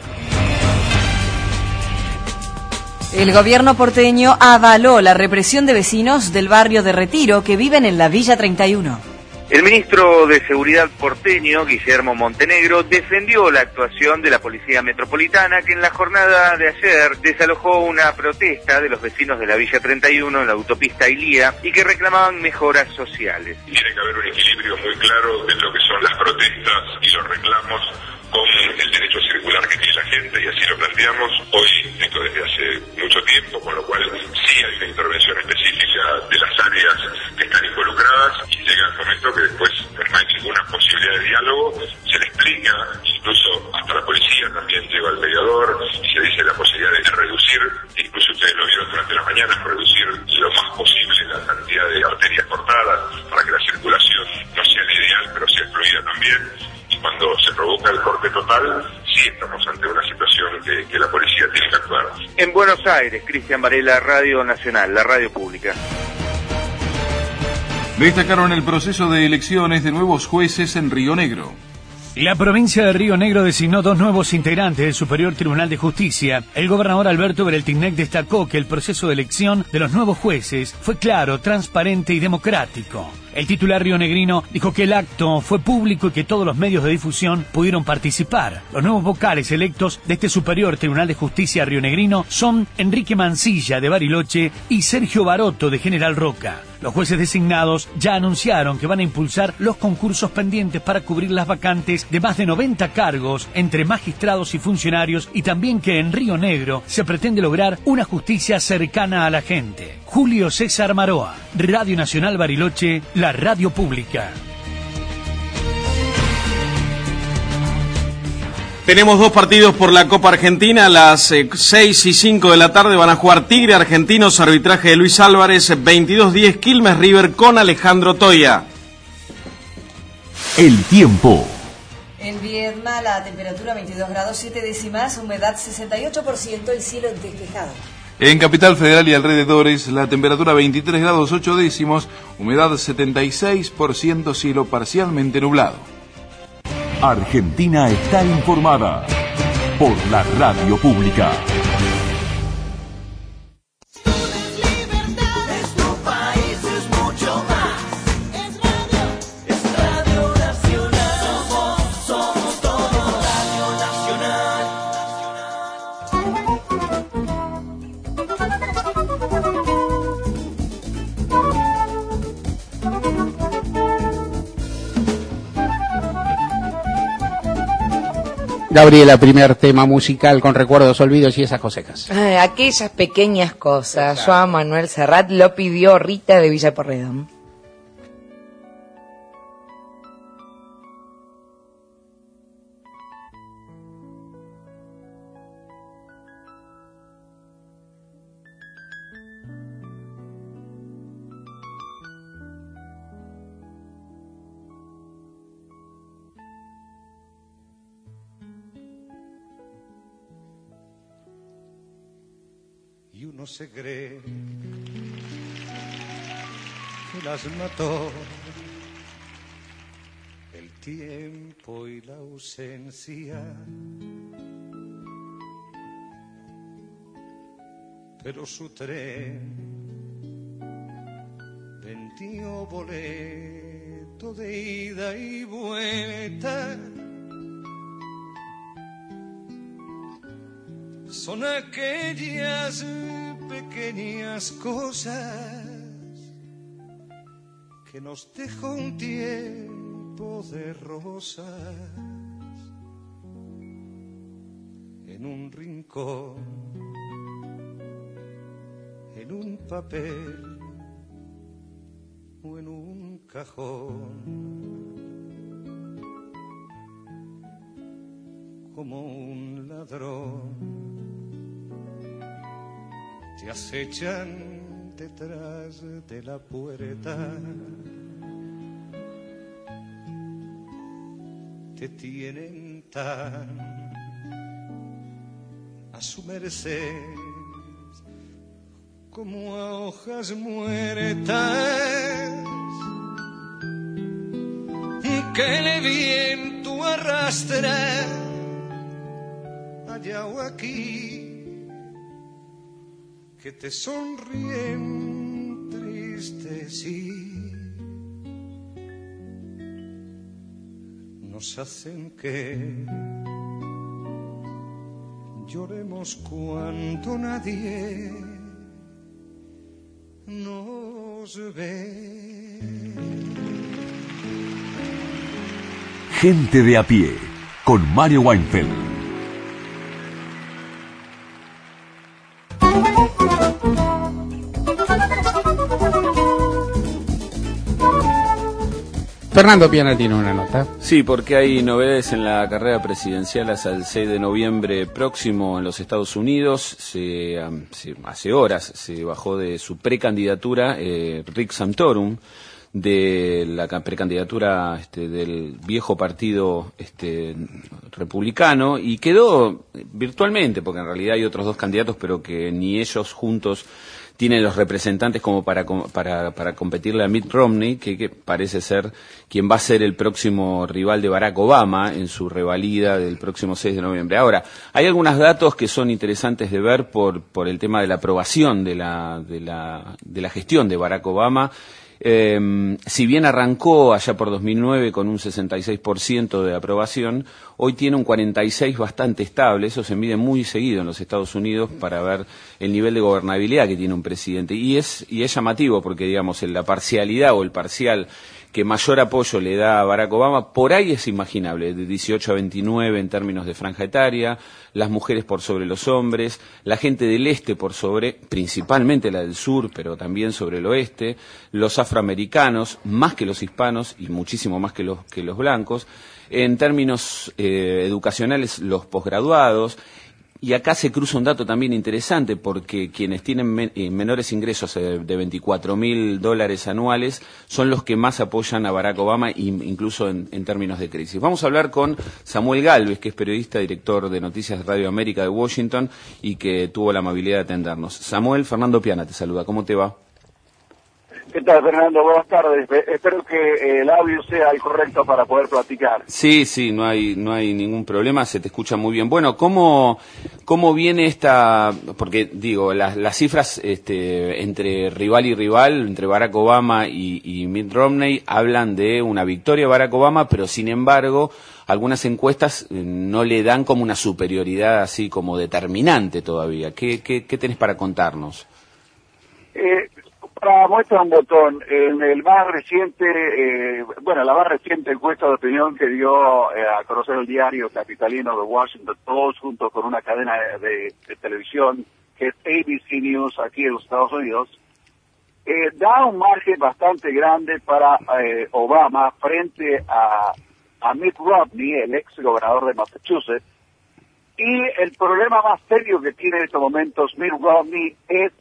El gobierno porteño avaló la represión de vecinos del barrio de Retiro que viven en la Villa treinta y uno. El ministro de Seguridad porteño, Guillermo Montenegro, defendió la actuación de la Policía Metropolitana, que en la jornada de ayer desalojó una protesta de los vecinos de la Villa treinta y uno en la autopista Ilía y que reclamaban mejoras sociales. Tiene que haber un equilibrio muy claro de lo que son las protestas y los reclamos con el derecho a circular que tiene la gente, y así lo planteamos hoy, esto desde hace mucho tiempo, con lo cual sí hay una intervención específica de las áreas que están involucradas, y llega el momento que después no hay ninguna posibilidad de diálogo, se le explica, incluso hasta la policía también lleva al mediador, y se dice la posibilidad de reducir, incluso ustedes lo vieron durante la mañana, reducir lo más posible la cantidad de arterias cortadas para que la circulación no sea la ideal, pero sea fluida también. Cuando se provoca el corte total, sí estamos ante una situación que, que la policía tiene que actuar. En Buenos Aires, Cristian Varela, Radio Nacional, la radio pública. Destacaron el proceso de elecciones de nuevos jueces en Río Negro. La provincia de Río Negro designó dos nuevos integrantes del Superior Tribunal de Justicia. El gobernador Alberto Bereltinec destacó que el proceso de elección de los nuevos jueces fue claro, transparente y democrático. El titular rionegrino dijo que el acto fue público y que todos los medios de difusión pudieron participar. Los nuevos vocales electos de este Superior Tribunal de Justicia rionegrino son Enrique Mancilla, de Bariloche, y Sergio Baroto, de General Roca. Los jueces designados ya anunciaron que van a impulsar los concursos pendientes para cubrir las vacantes de más de noventa cargos entre magistrados y funcionarios, y también que en Río Negro se pretende lograr una justicia cercana a la gente. Julio César Maroa, Radio Nacional Bariloche, la radio pública. Tenemos dos partidos por la Copa Argentina. A las eh, seis y cinco de la tarde van a jugar Tigre Argentinos, arbitraje de Luis Álvarez, veintidós diez Quilmes River con Alejandro Toya. El tiempo. En Viedma la temperatura veintidós grados siete décimas, humedad sesenta y ocho por ciento, el cielo despejado. En Capital Federal y alrededores, la temperatura veintitrés grados ocho décimos, humedad setenta y seis por ciento, cielo parcialmente nublado. Argentina está informada por la radio pública. Gabriela, primer tema musical con recuerdos, olvidos y esas cosecas. Ay, aquellas pequeñas cosas. Joan Manuel Serrat lo pidió Rita de Villa Porredón. Y uno se cree que las mató el tiempo y la ausencia, pero su tren vendió boleto de ida y vuelta. Son aquellas pequeñas cosas que nos dejó un tiempo de rosas en un rincón, en un papel o en un cajón, como un ladrón te acechan detrás de la puerta, te tienen tan a su merced como a hojas muertas que el viento arrastra allá o aquí, que te sonríen tristes y nos hacen que lloremos cuando nadie nos ve. Gente de a pie, con Mario Weinfeld. Fernando Piana tiene una nota. Sí, porque hay novedades en la carrera presidencial hasta el seis de noviembre próximo en los Estados Unidos. Se, um, se, hace horas se bajó de su precandidatura eh, Rick Santorum, de la precandidatura este, del viejo partido este, republicano, y quedó virtualmente, porque en realidad hay otros dos candidatos, pero que ni ellos juntos tienen los representantes como para, para, para competirle a Mitt Romney, que, que parece ser quien va a ser el próximo rival de Barack Obama en su revalida del próximo seis de noviembre. Ahora, hay algunos datos que son interesantes de ver por, por el tema de la aprobación de la, de la, de la gestión de Barack Obama. Eh, si bien arrancó allá por dos mil nueve con un sesenta y seis por ciento de aprobación, hoy tiene un cuarenta y seis por ciento bastante estable. Eso se mide muy seguido en los Estados Unidos para ver el nivel de gobernabilidad que tiene un presidente. Y es, y es llamativo porque, digamos, en la parcialidad o el parcial que mayor apoyo le da a Barack Obama, por ahí es imaginable, de dieciocho a veintinueve en términos de franja etaria, las mujeres por sobre los hombres, la gente del este por sobre, principalmente la del sur, pero también sobre el oeste, los afroamericanos, más que los hispanos y muchísimo más que los, que los blancos, en términos eh, educacionales, los posgraduados. Y acá se cruza un dato también interesante, porque quienes tienen men eh, menores ingresos eh, de veinticuatro mil dólares anuales son los que más apoyan a Barack Obama, incluso en, en términos de crisis. Vamos a hablar con Samuel Galvez, que es periodista, director de Noticias de Radio América de Washington, y que tuvo la amabilidad de atendernos. Samuel, Fernando Piana te saluda. ¿Cómo te va? ¿Qué tal, Fernando? Buenas tardes. Espero que el audio sea el correcto para poder platicar. Sí, sí, no hay no hay ningún problema, se te escucha muy bien. Bueno, ¿cómo cómo viene esta...? Porque, digo, las, las cifras este, entre rival y rival, entre Barack Obama y, y Mitt Romney, hablan de una victoria a Barack Obama, pero sin embargo, algunas encuestas no le dan como una superioridad así como determinante todavía. ¿Qué, qué, qué tenés para contarnos? Eh... Para muestra un botón, en el más reciente, eh, bueno, la más reciente encuesta de opinión que dio eh, a conocer el diario capitalino de Washington Post, junto con una cadena de, de, de televisión que es A B C News aquí en los Estados Unidos, eh, da un margen bastante grande para eh, Obama frente a, a Mitt Romney, el ex gobernador de Massachusetts. Y el problema más serio que tiene en estos momentos Mitt Romney es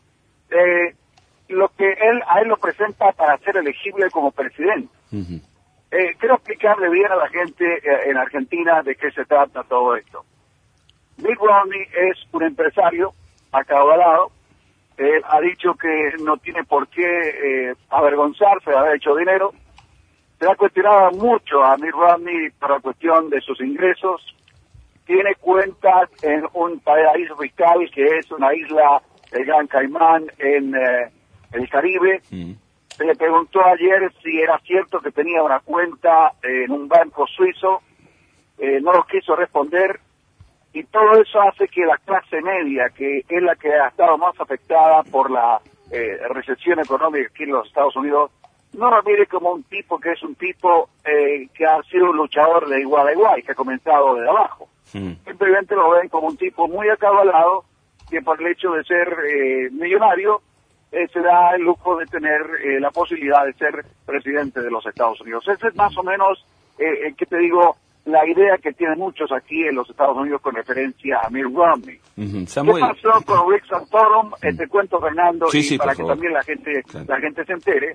eh, lo que él a él lo presenta para ser elegible como presidente. Uh-huh. Eh, quiero explicarle bien a la gente eh, en Argentina de qué se trata todo esto. Mitt Romney es un empresario acaudalado. Él ha dicho que no tiene por qué eh, avergonzarse de haber hecho dinero. Se ha cuestionado mucho a Mitt Romney por la cuestión de sus ingresos. Tiene cuentas en un paraíso fiscal que es una isla, el Gran Caimán, en... Eh, el Caribe. Mm. Se le preguntó ayer si era cierto que tenía una cuenta eh, en un banco suizo, eh, no lo quiso responder, y todo eso hace que la clase media, que es la que ha estado más afectada por la eh, recesión económica aquí en los Estados Unidos, no lo mire como un tipo que es un tipo eh, que ha sido un luchador de igual a igual, que ha comenzado desde abajo. Mm. Simplemente lo ven como un tipo muy acabalado, que por el hecho de ser eh, millonario, eh, se da el lujo de tener eh, la posibilidad de ser presidente de los Estados Unidos. Esa es más o menos, eh, eh, que te digo, la idea que tienen muchos aquí en los Estados Unidos con referencia a Mitt Romney. Uh-huh. Samuel. ¿Qué pasó con Rick Santorum? Uh-huh. Te cuento, Fernando, sí, y sí, para que favor. también la gente, claro. la gente se entere.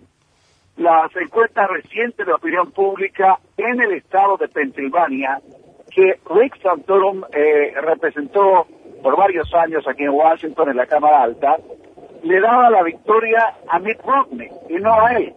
Las encuestas recientes de opinión pública en el estado de Pensilvania, que Rick Santorum eh, representó por varios años aquí en Washington, en la Cámara Alta, le daba la victoria a Mitt Romney y no a él.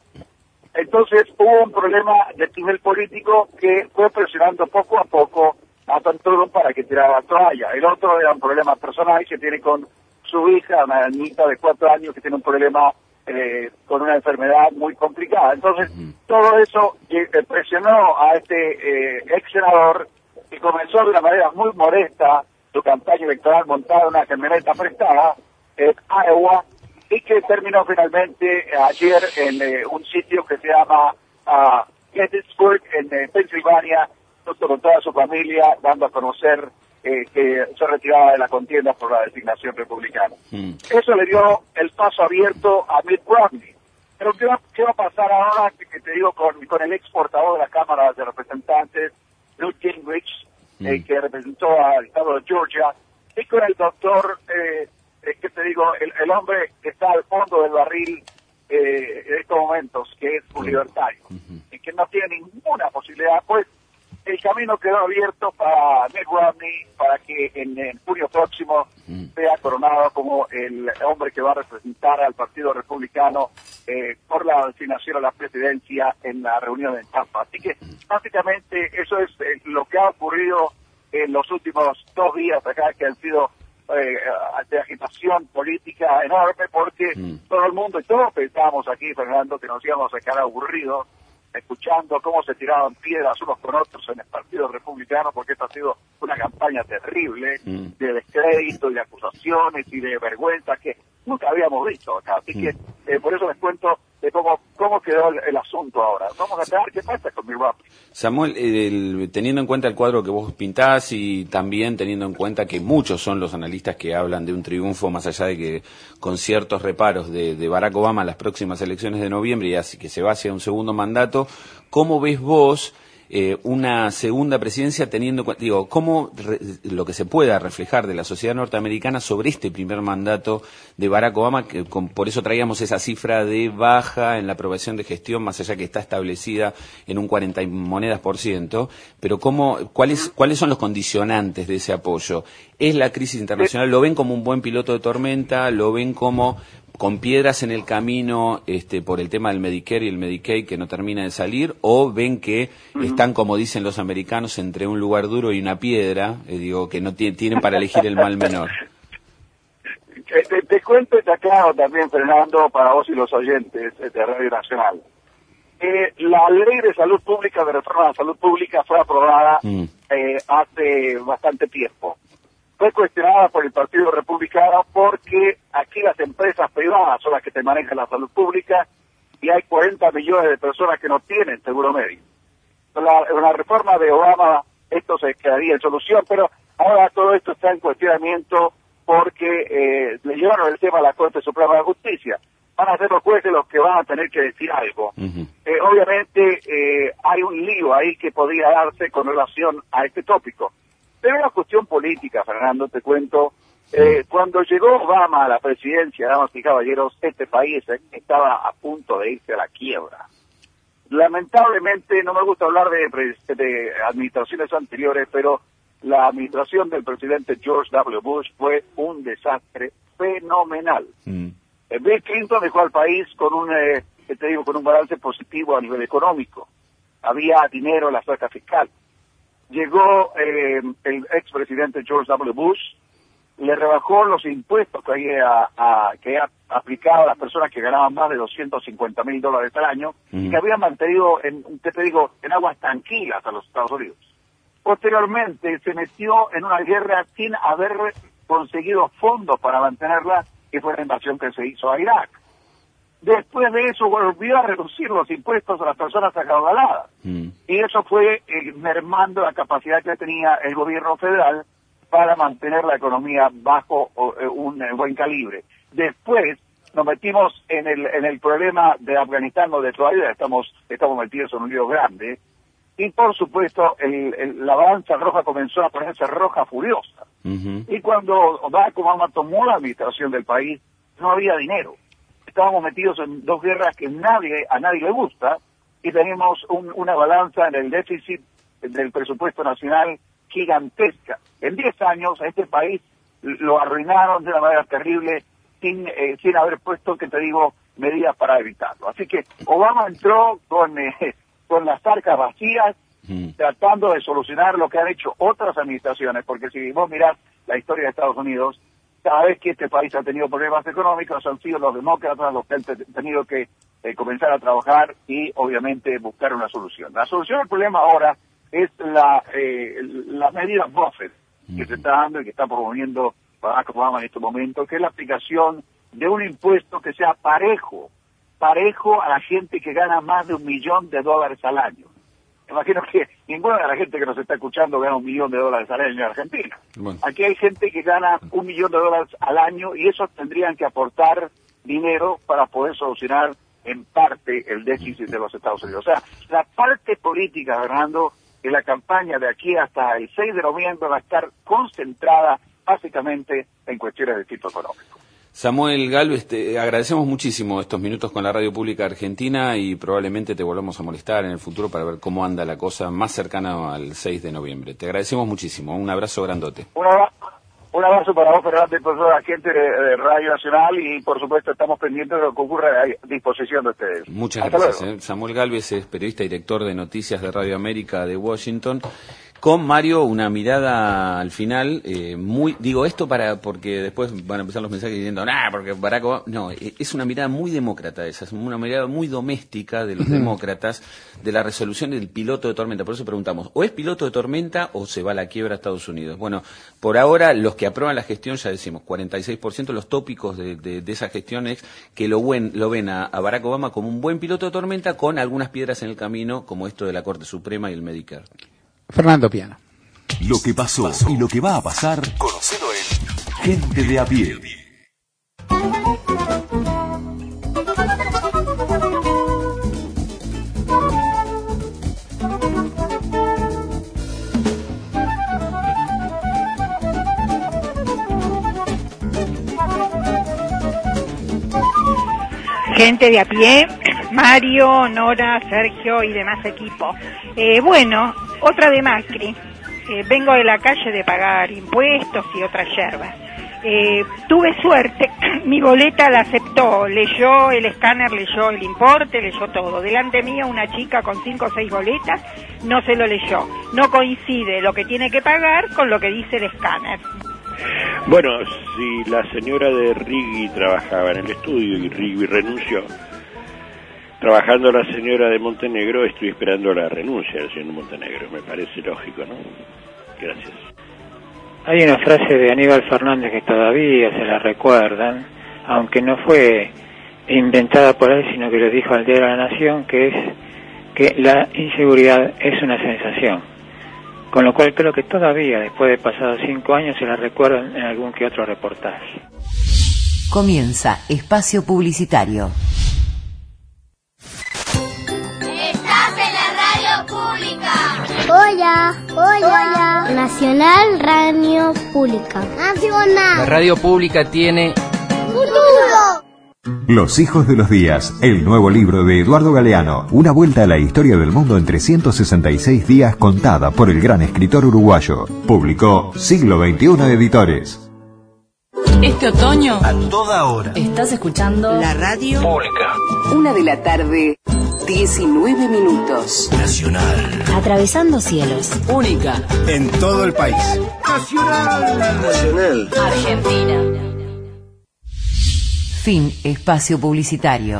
Entonces hubo un problema de nivel político que fue presionando poco a poco a Santorum para que tirara la toalla. El otro era un problema personal que tiene con su hija, una niñita de cuatro años que tiene un problema eh, con una enfermedad muy complicada. Entonces uh-huh. todo eso eh, presionó a este eh, ex senador que comenzó de una manera muy modesta su campaña electoral montada en una camioneta prestada en Iowa, y que terminó finalmente ayer en eh, un sitio que se llama uh, Gettysburg, en eh, Pensilvania, junto con toda su familia, dando a conocer eh, que se retiraba de la contienda por la designación republicana. Mm. Eso le dio el paso abierto a Mitt Romney. Pero ¿qué va, qué va a pasar ahora, que, que te digo, con, con el ex portavoz de la Cámara de Representantes, Newt Gingrich, mm. eh, que representó al estado de Georgia, y con el doctor... Eh, que te digo, el, el hombre que está al fondo del barril eh, en estos momentos, que es un libertario, uh-huh. y que no tiene ninguna posibilidad, pues el camino quedó abierto para Mitt Romney, para que en, en junio próximo uh-huh. sea coronado como el hombre que va a representar al Partido Republicano eh, por la designación a la presidencia en la reunión en Tampa. Así que, básicamente, eso es eh, lo que ha ocurrido en los últimos dos días acá, que han sido Eh, de agitación política enorme, porque mm. todo el mundo y todos pensábamos aquí, Fernando, que nos íbamos a quedar aburridos escuchando cómo se tiraban piedras unos con otros en el Partido Republicano, porque esta ha sido una campaña terrible mm. de descrédito y de acusaciones y de vergüenza que nunca habíamos visto acá. Así mm. que eh, por eso les cuento de cómo, cómo quedó el, el asunto ahora. Vamos a ver qué pasa con Mitt Romney. Samuel, el, teniendo en cuenta el cuadro que vos pintás y también teniendo en cuenta que muchos son los analistas que hablan de un triunfo, más allá de que con ciertos reparos de, de Barack Obama en las próximas elecciones de noviembre y así que se va hacia un segundo mandato, ¿cómo ves vos eh, una segunda presidencia teniendo, digo, cómo re, lo que se pueda reflejar de la sociedad norteamericana sobre este primer mandato de Barack Obama, que con, por eso traíamos esa cifra de baja en la aprobación de gestión, más allá que está establecida en un cuarenta y monedas por ciento, pero cómo, cuáles, cuáles son los condicionantes de ese apoyo? ¿Es la crisis internacional? ¿Lo ven como un buen piloto de tormenta? ¿Lo ven como con piedras en el camino este, por el tema del Medicare y el Medicaid que no termina de salir, o ven que uh-huh. están, como dicen los americanos, entre un lugar duro y una piedra, eh, digo, que no t- tienen para elegir el mal menor? Te, te cuento y te aclaro también, Fernando, para vos y los oyentes de Radio Nacional. Eh, la ley de salud pública, de reforma de la salud pública, fue aprobada mm. eh, hace bastante tiempo. Fue cuestionada por el Partido Republicano porque aquí las empresas privadas son las que te manejan la salud pública y hay cuarenta millones de personas que no tienen seguro médico. La, la reforma de Obama, esto se quedaría en solución, pero ahora todo esto está en cuestionamiento porque eh, le llevaron el tema a la Corte Suprema de Justicia. Van a ser los jueces los que van a tener que decir algo. Uh-huh. Eh, obviamente eh, hay un lío ahí que podría darse con relación a este tópico. Pero una cuestión política, Fernando, te cuento. Eh, cuando llegó Obama a la presidencia, damas y caballeros, este país estaba a punto de irse a la quiebra. Lamentablemente, no me gusta hablar de, de administraciones anteriores, pero la administración del presidente George W. Bush fue un desastre fenomenal. Mm. Bill Clinton dejó al país con un, eh, que te digo, con un balance positivo a nivel económico. Había dinero en la cerca fiscal. Llegó eh, el expresidente George W. Bush, le rebajó los impuestos que había, a, que había aplicado a las personas que ganaban más de doscientos cincuenta mil dólares al año mm. y que habían mantenido, en, ¿qué te digo?, en aguas tranquilas a los Estados Unidos. Posteriormente se metió en una guerra sin haber conseguido fondos para mantenerla, que fue la invasión que se hizo a Irak. Después de eso volvió a reducir los impuestos a las personas acaudaladas. Mm. Y eso fue eh, mermando la capacidad que tenía el gobierno federal para mantener la economía bajo eh, un eh, buen calibre. Después nos metimos en el en el problema de Afganistán, donde todavía estamos estamos metidos en un lío grande. Y por supuesto, el, el, la balanza roja comenzó a ponerse roja furiosa. Uh-huh. Y cuando Barack Obama tomó la administración del país, no había dinero. Estábamos metidos en dos guerras que nadie a nadie le gusta, y tenemos un, una balanza en el déficit del presupuesto nacional gigantesca. En diez años a este país lo arruinaron de una manera terrible, sin eh, sin haber puesto, que te digo, medidas para evitarlo. Así que Obama entró con... Eh, con las arcas vacías, mm. tratando de solucionar lo que han hecho otras administraciones, porque si vos mirás la historia de Estados Unidos, cada vez que este país ha tenido problemas económicos, han sido los demócratas los que han te- tenido que eh, comenzar a trabajar y, obviamente, buscar una solución. La solución al problema ahora es la eh, la medida Buffett mm. que se está dando y que está promoviendo Barack Obama en este momento, que es la aplicación de un impuesto que sea parejo, parejo a la gente que gana más de un millón de dólares al año. Imagino que ninguna de la gente que nos está escuchando gana un millón de dólares al año en Argentina. Bueno. Aquí hay gente que gana un millón de dólares al año y esos tendrían que aportar dinero para poder solucionar en parte el déficit de los Estados Unidos. O sea, la parte política, Fernando, de la campaña de aquí hasta el seis de noviembre va a estar concentrada básicamente en cuestiones de tipo económico. Samuel Gálvez, te agradecemos muchísimo estos minutos con la Radio Pública Argentina y probablemente te volvamos a molestar en el futuro para ver cómo anda la cosa más cercana al seis de noviembre. Te agradecemos muchísimo. Un abrazo grandote. Un abrazo, un abrazo para vos, Fernando, y por toda la gente de, de Radio Nacional, y por supuesto estamos pendientes de lo que ocurra a disposición de ustedes. Muchas Hasta gracias. luego. Eh. Samuel Gálvez es periodista y director de noticias de Radio América de Washington. Con Mario, una mirada al final, eh, muy, digo esto para, porque después van a empezar los mensajes diciendo, nah, porque Barack Obama, no, es una mirada muy demócrata esa, es una mirada muy doméstica de los demócratas, de la resolución del piloto de tormenta. Por eso preguntamos, ¿o es piloto de tormenta o se va a la quiebra a Estados Unidos? Bueno, por ahora, los que aprueban la gestión, ya decimos, cuarenta y seis por ciento, los tópicos de, de, de esa gestión es que lo, buen, lo ven a, a Barack Obama como un buen piloto de tormenta con algunas piedras en el camino, como esto de la Corte Suprema y el Medicare. Fernando Piana. Lo que pasó, pasó y lo que va a pasar, conocelo en Gente de a pie. Gente de a pie, Mario, Nora, Sergio y demás equipo. Eh, bueno, otra de Macri. Eh, vengo de la calle de pagar impuestos y otras yerbas. Eh, tuve suerte, mi boleta la aceptó, leyó el escáner, leyó el importe, leyó todo. Delante mío una chica con cinco o seis boletas, no se lo leyó. No coincide lo que tiene que pagar con lo que dice el escáner. Bueno, si la señora de Rigui trabajaba en el estudio y Rigui renunció, trabajando la señora de Montenegro, estoy esperando la renuncia del señor Montenegro. Me parece lógico, ¿no? Gracias. Hay una frase de Aníbal Fernández que todavía se la recuerdan, aunque no fue inventada por él, sino que lo dijo al Día de la Nación, que es que la inseguridad es una sensación. Con lo cual creo que todavía, después de pasados cinco años, se la recuerdan en algún que otro reportaje. Comienza Espacio Publicitario. Hola, hola, Nacional Radio Pública. Nacional. La radio pública tiene futuro. Los hijos de los días, el nuevo libro de Eduardo Galeano, una vuelta a la historia del mundo en trescientos sesenta y seis días contada por el gran escritor uruguayo. Publicó Siglo veintiuno Editores. Este otoño, a toda hora, estás escuchando la radio pública. Una de la tarde, diecinueve minutos. Nacional. Atravesando cielos. Única. En todo el país. Nacional. Nacional. Argentina. Fin espacio publicitario.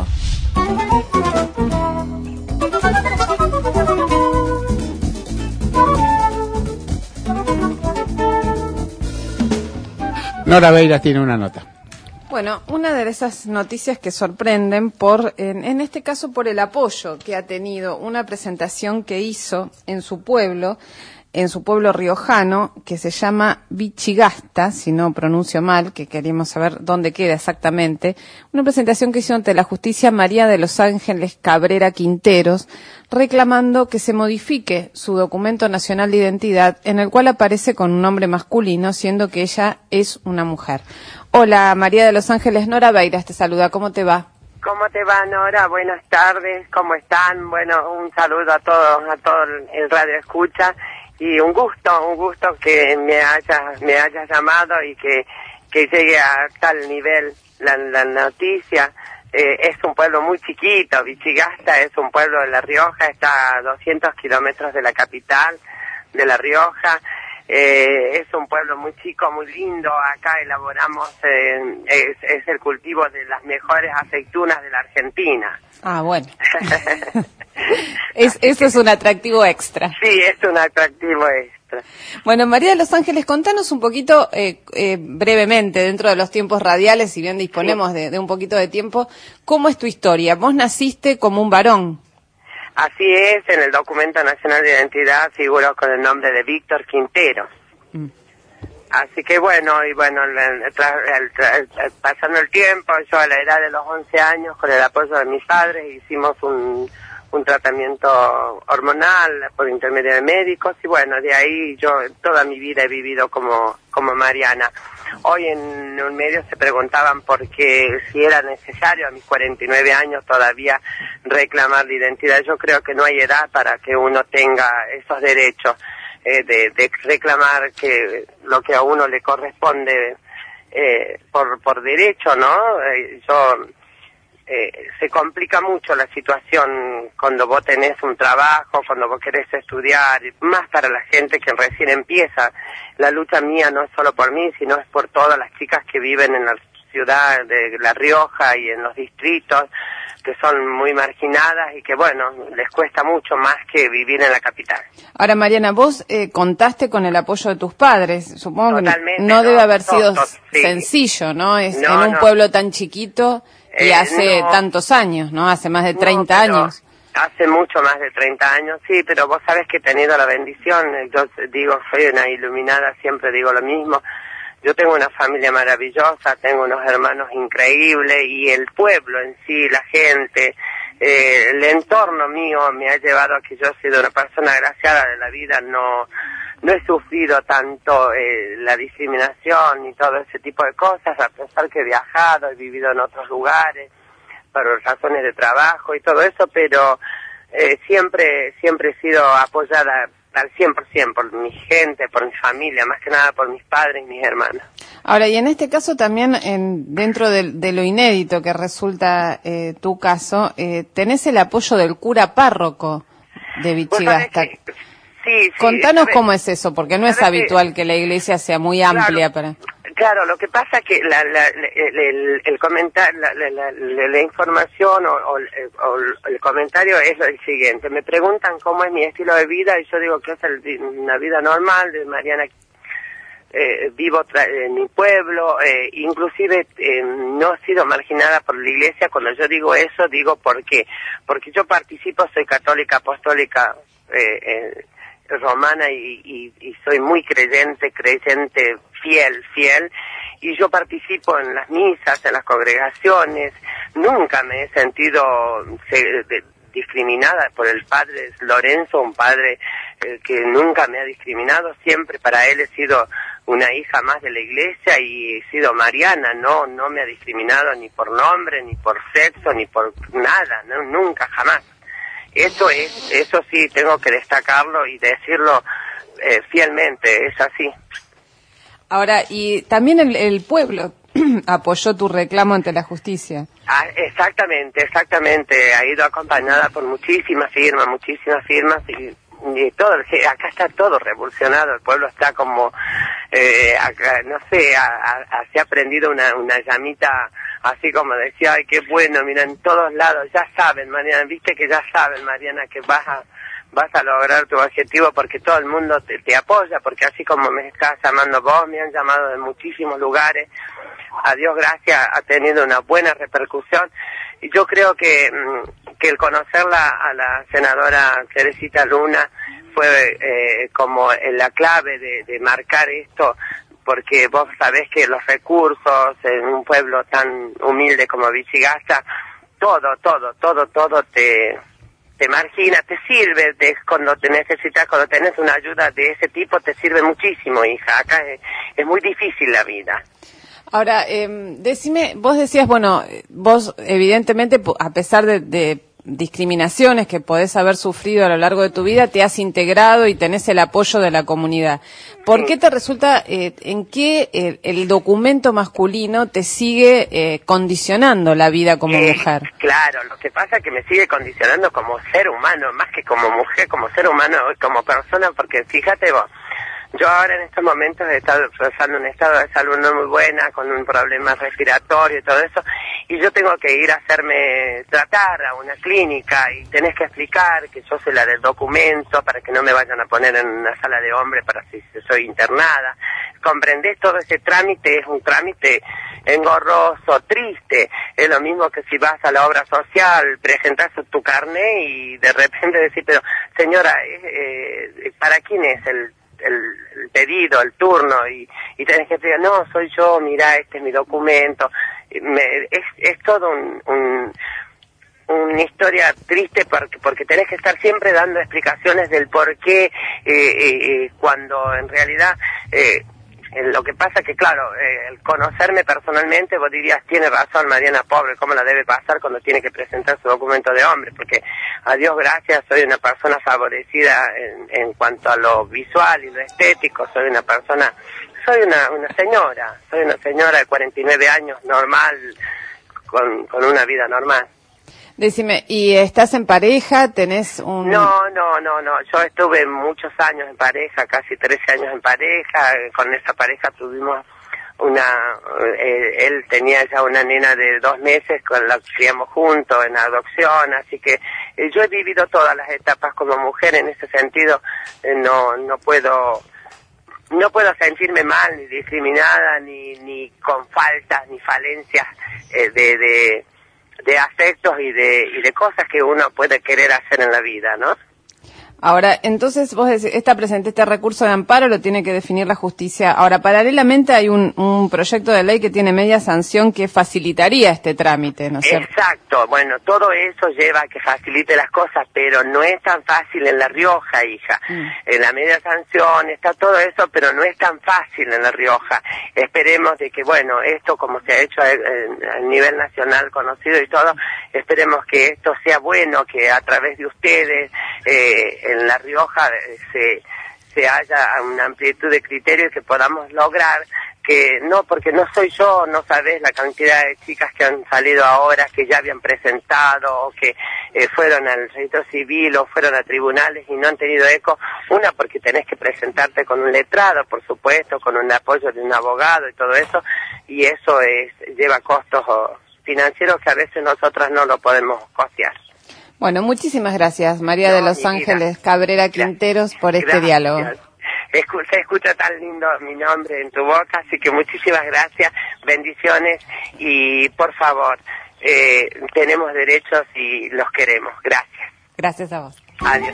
Nora Beiras tiene una nota. Bueno, una de esas noticias que sorprenden por, en, en este caso, por el apoyo que ha tenido una presentación que hizo en su pueblo, en su pueblo riojano, que se llama Vichigasta, si no pronuncio mal, que queríamos saber dónde queda exactamente, una presentación que hizo ante la justicia María de los Ángeles Cabrera Quinteros, reclamando que se modifique su documento nacional de identidad, en el cual aparece con un nombre masculino, siendo que ella es una mujer. Hola, María de los Ángeles, Nora Beiras te saluda, ¿cómo te va? ¿Cómo te va, Nora? Buenas tardes, ¿cómo están? Bueno, un saludo a todos, a todo el radio escucha. Y un gusto, un gusto que me hayas, me hayas llamado y que, que llegue a tal nivel la, la noticia. Eh, es un pueblo muy chiquito, Vichigasta es un pueblo de La Rioja, está a doscientos kilómetros de la capital de La Rioja. Eh, es un pueblo muy chico, muy lindo. Acá elaboramos, eh, es, es el cultivo de las mejores aceitunas de la Argentina. Ah, bueno. es, eso es un atractivo extra. Sí, es un atractivo extra. Bueno, María de los Ángeles, contanos un poquito, eh, eh, brevemente, dentro de los tiempos radiales, si bien disponemos sí. de, de un poquito de tiempo, ¿cómo es tu historia? Vos naciste como un varón. Así es, en el documento nacional de identidad figuró con el nombre de Víctor Quintero. Mm. Así que bueno, y bueno, el, el, el, el, pasando el tiempo, yo a la edad de los once años, con el apoyo de mis padres, hicimos un, un tratamiento hormonal por intermedio de médicos, y bueno, de ahí yo toda mi vida he vivido como, como Mariana. Hoy en un medio se preguntaban por qué, si era necesario a mis cuarenta y nueve años todavía reclamar la identidad. Yo creo que no hay edad para que uno tenga esos derechos. Eh, de, de reclamar que lo que a uno le corresponde eh, por por derecho, ¿no? Eh, yo eh, se complica mucho la situación cuando vos tenés un trabajo, cuando vos querés estudiar, más para la gente que recién empieza. La lucha mía no es solo por mí, sino es por todas las chicas que viven en la ciudad de La Rioja y en los distritos, que son muy marginadas y que, bueno, les cuesta mucho más que vivir en la capital. Ahora, Mariana, vos eh, contaste con el apoyo de tus padres. Supongo Totalmente, que no, no debe haber todo, sido todo, sí. sencillo, ¿no? Es no, en un no. pueblo tan chiquito y eh, hace no. tantos años, ¿no? Hace más de treinta no, años. Hace mucho más de treinta años, sí, pero vos sabés que he tenido la bendición. Yo digo, soy una iluminada, siempre digo lo mismo. Yo tengo una familia maravillosa, tengo unos hermanos increíbles y el pueblo en sí, la gente, eh, el entorno mío me ha llevado a que yo he sido una persona agraciada de la vida, no no he sufrido tanto eh, la discriminación y todo ese tipo de cosas, a pesar que he viajado, he vivido en otros lugares por razones de trabajo y todo eso, pero eh, siempre siempre he sido apoyada al cien por ciento por mi gente, por mi familia, más que nada por mis padres y mis hermanos. Ahora, y en este caso también, en, dentro de, de lo inédito que resulta eh, tu caso, eh, tenés el apoyo del cura párroco de Vichigasta. Sí, sí. Contanos ¿sabes? Cómo es eso, porque no es habitual que la iglesia sea muy amplia claro, para... Claro, lo que pasa es que la, la, el, el, el comentario, la, la, la, la información o, o, o el comentario es el siguiente. Me preguntan cómo es mi estilo de vida y yo digo que es el, una vida normal de Mariana. Eh, vivo en mi pueblo, eh, inclusive eh, no he sido marginada por la iglesia. Cuando yo digo eso, digo ¿por qué? Porque yo participo, soy católica, apostólica, eh, eh, romana y, y, y soy muy creyente, creyente, fiel, fiel, y yo participo en las misas, en las congregaciones. Nunca me he sentido se, de, discriminada por el padre Lorenzo, un padre eh, que nunca me ha discriminado. Siempre para él he sido una hija más de la iglesia y he sido Mariana, no no me ha discriminado ni por nombre, ni por sexo, ni por nada, no, nunca, jamás. Eso es, eso sí tengo que destacarlo y decirlo eh, fielmente, es así. Ahora, y también el, el pueblo apoyó tu reclamo ante la justicia. Ah, exactamente, exactamente. Ha ido acompañada por muchísimas firmas, muchísimas firmas y, y todo. Acá está todo revolucionado. El pueblo está como, eh, acá, no sé, ha, ha, se ha prendido una, una llamita, así como decía, ay, qué bueno, mira, en todos lados, ya saben, Mariana, viste que ya saben, Mariana, que vas a vas a lograr tu objetivo porque todo el mundo te, te apoya, porque así como me estás llamando vos, me han llamado de muchísimos lugares. a Dios gracias, ha tenido una buena repercusión. Y yo creo que, que el conocerla a la senadora Teresita Luna fue eh, como la clave de, de marcar esto, porque vos sabés que los recursos en un pueblo tan humilde como Vichigasta, todo, todo, todo, todo te, te margina, te sirve de, cuando te necesitas, cuando tenés una ayuda de ese tipo, te sirve muchísimo, hija. Acá es, es muy difícil la vida. Ahora, eh, decime, vos decías, bueno, vos evidentemente, a pesar de, de discriminaciones que podés haber sufrido a lo largo de tu vida, te has integrado y tenés el apoyo de la comunidad. ¿Por qué te resulta, eh, en qué el, el documento masculino te sigue eh, condicionando la vida como eh, mujer? Claro, lo que pasa es que me sigue condicionando como ser humano, más que como mujer, como ser humano, como persona, porque fíjate vos, yo ahora en estos momentos he estado pasando un estado de salud no muy buena, con un problema respiratorio y todo eso, y yo tengo que ir a hacerme tratar a una clínica y tenés que explicar que yo soy la del documento para que no me vayan a poner en una sala de hombre para si soy internada. ¿Comprendés? Todo ese trámite es un trámite engorroso, triste. Es lo mismo que si vas a la obra social, presentás tu carné y de repente decís, pero señora, eh, eh, ¿para quién es el El, el pedido, el turno? Y, y tenés que decir, no, soy yo, mira, este es mi documento. Me, es, es todo un, un, una historia triste porque, porque tenés que estar siempre dando explicaciones del por qué, eh, eh, cuando en realidad eh, lo que pasa que, claro, eh, el conocerme personalmente, vos dirías, tiene razón Mariana, pobre, cómo la debe pasar cuando tiene que presentar su documento de hombre, porque a Dios gracias soy una persona favorecida en, en cuanto a lo visual y lo estético, soy una persona, soy una, una señora, soy una señora de cuarenta y nueve años, normal, con, con una vida normal. Decime, ¿y estás en pareja? ¿Tenés un...? No, no, no, no. Yo estuve muchos años en pareja, casi trece años en pareja. Con esa pareja tuvimos una... Eh, él tenía ya una nena de dos meses, con la criamos juntos en adopción. Así que eh, yo he vivido todas las etapas como mujer. En ese sentido, eh, no, no puedo... No puedo sentirme mal, ni discriminada, ni, ni con faltas, ni falencias eh, de... de de afectos y de y de cosas que uno puede querer hacer en la vida, ¿no? Ahora, entonces vos decís, esta presente este recurso de amparo lo tiene que definir la justicia. Ahora, paralelamente hay un, un proyecto de ley que tiene media sanción que facilitaría este trámite, ¿no es cierto? Exacto, bueno, todo eso lleva a que facilite las cosas, pero no es tan fácil en La Rioja, hija. Mm. En la media sanción está todo eso, pero no es tan fácil en La Rioja. Esperemos de que, bueno, esto como se ha hecho a, a nivel nacional conocido y todo, esperemos que esto sea bueno, que a través de ustedes, eh, en La Rioja se, se haya una amplitud de criterios que podamos lograr, que no, porque no soy yo, no sabés la cantidad de chicas que han salido ahora, que ya habían presentado, o que eh, fueron al registro civil, o fueron a tribunales y no han tenido eco. Una, porque tenés que presentarte con un letrado, por supuesto, con un apoyo de un abogado y todo eso, y eso es lleva costos financieros que a veces nosotras no lo podemos costear. Bueno, muchísimas gracias, María no, de Los Ángeles Cabrera Quinteros, por este gracias. diálogo. Escu se escucha tan lindo mi nombre en tu boca, así que muchísimas gracias, bendiciones y por favor, eh, tenemos derechos y los queremos. Gracias. Gracias a vos. Adiós.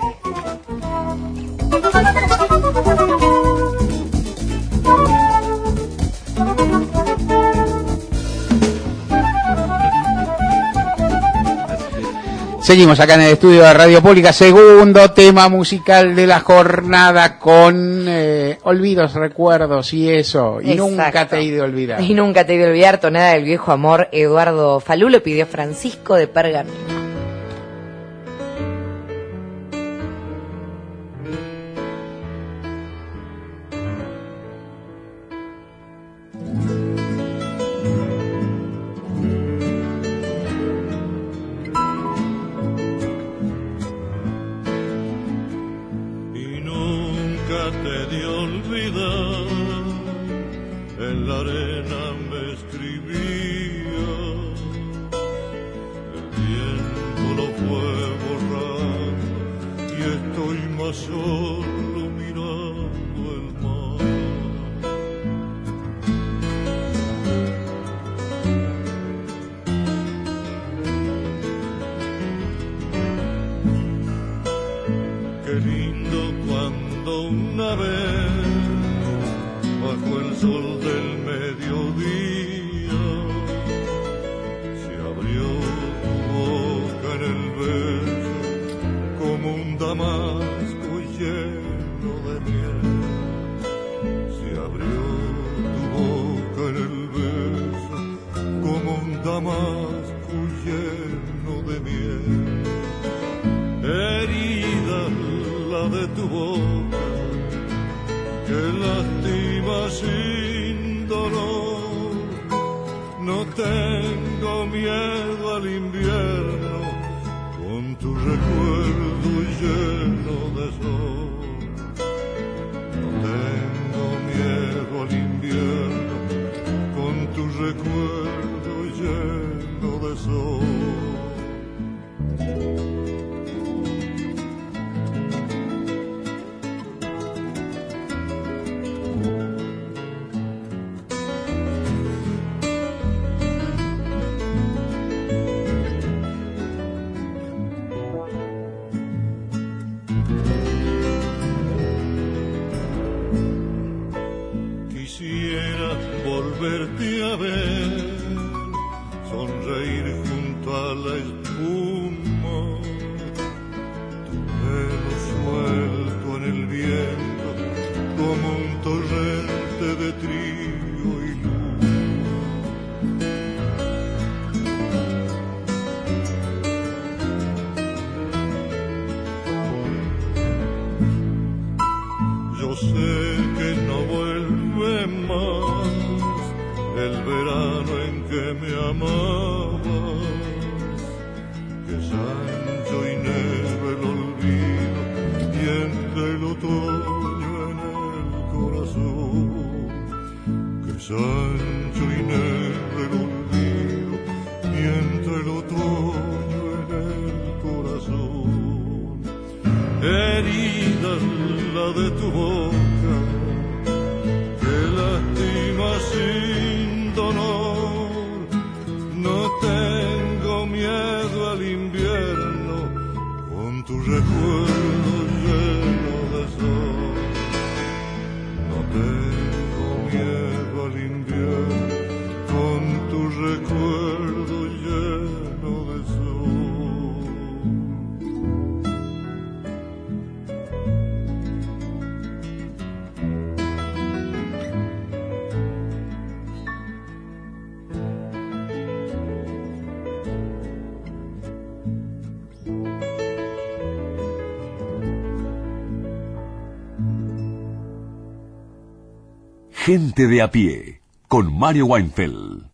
Seguimos acá en el estudio de Radio Pública, segundo tema musical de la jornada con eh, olvidos, recuerdos y eso. Y Exacto. nunca te he de olvidar. Y nunca te he de olvidar, tonada del viejo amor. Eduardo Falú lo pidió Francisco de Pergamino. una vez bajo el sol del mediodía se abrió tu boca en el beso como un damasco lleno de miel. Se abrió tu boca en el beso como un damasco lleno de miel. Herida la de tu boca que lastima sin dolor. No tengo miedo al invierno con tu recuerdo lleno de sol. No tengo miedo al invierno con tu recuerdo lleno de sol. Volverte a ver, sonreír junto a la espuma, tu pelo suelto en el viento como un torrente de trigo y luz. Yo sé que no vuelve más el verano en que me amabas, que es ancho y negro el olvido y entre el otoño en el corazón, que es ancho y negro el olvido y entre el otoño en el corazón. Herida la de tu boca que lastima sin dolor. No tengo miedo al invierno con tu recuerdo lleno de sol. No tengo miedo al invierno con tu recuerdo lleno de sol. Gente de a pie, con Mario Weinfeld.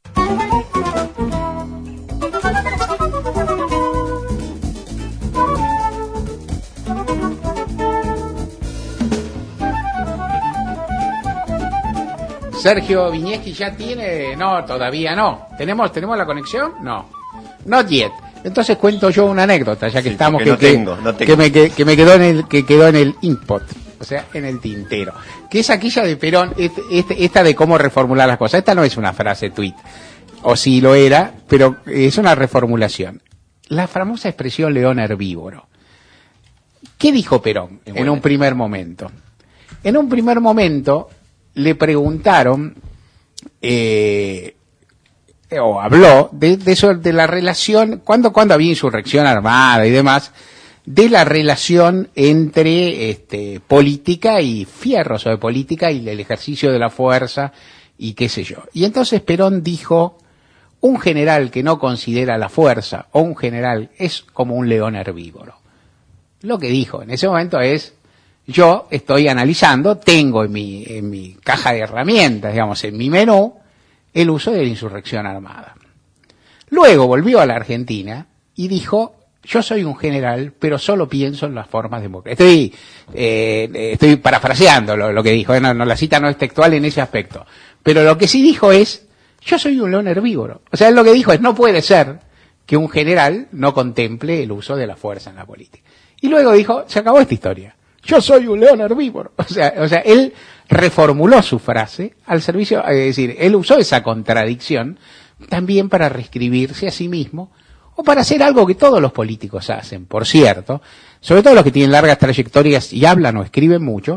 Sergio Viñeski ya tiene, no, todavía no. ¿Tenemos tenemos la conexión? No. Not yet. Entonces cuento yo una anécdota, ya que sí, estamos que, no que, tengo, no tengo. que me que, que me quedó en el que quedó en el input, o sea, en el tintero. Que es aquella de Perón, este, este, esta de cómo reformular las cosas. Esta no es una frase tweet, o sí lo era, pero es una reformulación. La famosa expresión león herbívoro. ¿Qué dijo Perón en bueno. un primer momento? En un primer momento le preguntaron, eh, o habló de, de eso, de la relación, cuando, cuando había insurrección armada y demás, de la relación entre este, política y fierros o de política y el ejercicio de la fuerza y qué sé yo. Y entonces Perón dijo, un general que no considera la fuerza o un general es como un león herbívoro. Lo que dijo en ese momento es, yo estoy analizando, tengo en mi, en mi caja de herramientas, digamos, en mi menú, el uso de la insurrección armada. Luego volvió a la Argentina y dijo, yo soy un general, pero solo pienso en las formas democráticas. Estoy, eh, estoy parafraseando lo, lo que dijo, ¿eh? no, no, la cita no es textual en ese aspecto. Pero lo que sí dijo es, yo soy un león herbívoro. O sea, él lo que dijo es, no puede ser que un general no contemple el uso de la fuerza en la política. Y luego dijo, se acabó esta historia. Yo soy un león herbívoro. O sea, o sea, él reformuló su frase al servicio, es decir, él usó esa contradicción también para reescribirse a sí mismo o para hacer algo que todos los políticos hacen, por cierto, sobre todo los que tienen largas trayectorias y hablan o escriben mucho,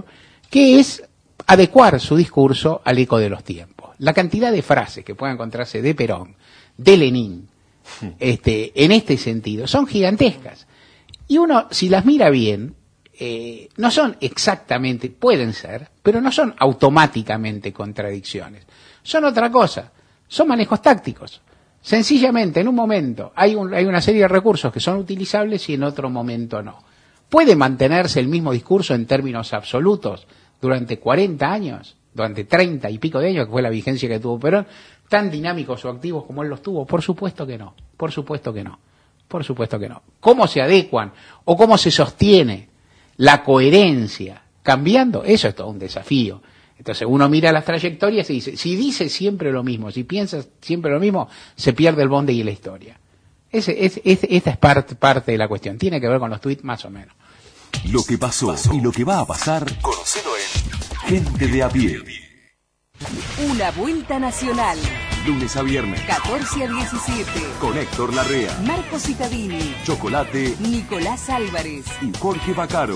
que es adecuar su discurso al eco de los tiempos. La cantidad de frases que pueden encontrarse de Perón, de Lenin, este, en este sentido, son gigantescas. Y uno, si las mira bien, eh, no son exactamente, pueden ser, pero no son automáticamente contradicciones. Son otra cosa, son manejos tácticos. Sencillamente, en un momento hay, un, hay una serie de recursos que son utilizables y en otro momento no. ¿Puede mantenerse el mismo discurso en términos absolutos durante cuarenta años, durante treinta y pico de años, que fue la vigencia que tuvo Perón, tan dinámicos o activos como él los tuvo? Por supuesto que no, por supuesto que no, por supuesto que no. ¿Cómo se adecuan o cómo se sostiene la coherencia cambiando? Eso es todo un desafío. Entonces uno mira las trayectorias y dice, si dice siempre lo mismo, si piensa siempre lo mismo, se pierde el bonde y la historia. Ese, es, es, esta es parte, parte de la cuestión, tiene que ver con los tuits más o menos. Lo que pasó y lo que va a pasar, conocelo en Gente de a Pie. Una vuelta nacional. Lunes a viernes, catorce a diecisiete. con Héctor Larrea, Marco Cittadini, Chocolate, Nicolás Álvarez y Jorge Bacaro.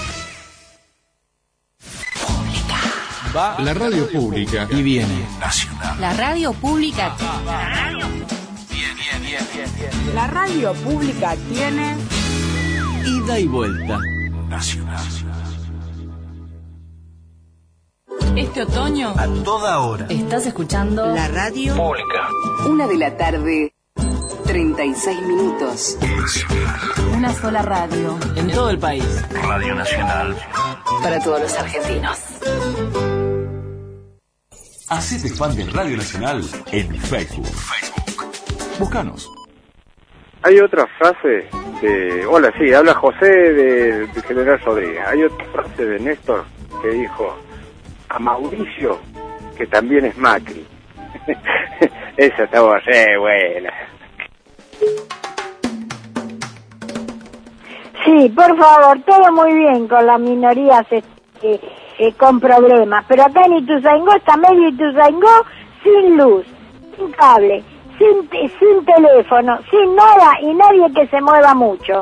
Va la radio pública y viene Nacional. La radio pública. La radio, Bien, bien, bien, bien, bien. la radio pública tiene Ida y vuelta. Nacional. Este otoño, A toda hora. estás escuchando la radio Pública. una de la tarde, treinta y seis minutos. Una sola radio. En todo el país. Radio Nacional. Para todos los argentinos. Hacete fan de Radio Nacional en Facebook. Búscanos. Hay otra frase de... Hola, sí, habla José de, de General Rodríguez. Hay otra frase de Néstor que dijo a Mauricio, que también es Macri. Esa estaba re buena. Sí, por favor, todo muy bien con las minorías este, eh, con problemas, pero acá en Ituzaingó está medio Ituzaingó sin luz, sin cable, sin, sin teléfono, sin nada y nadie que se mueva mucho.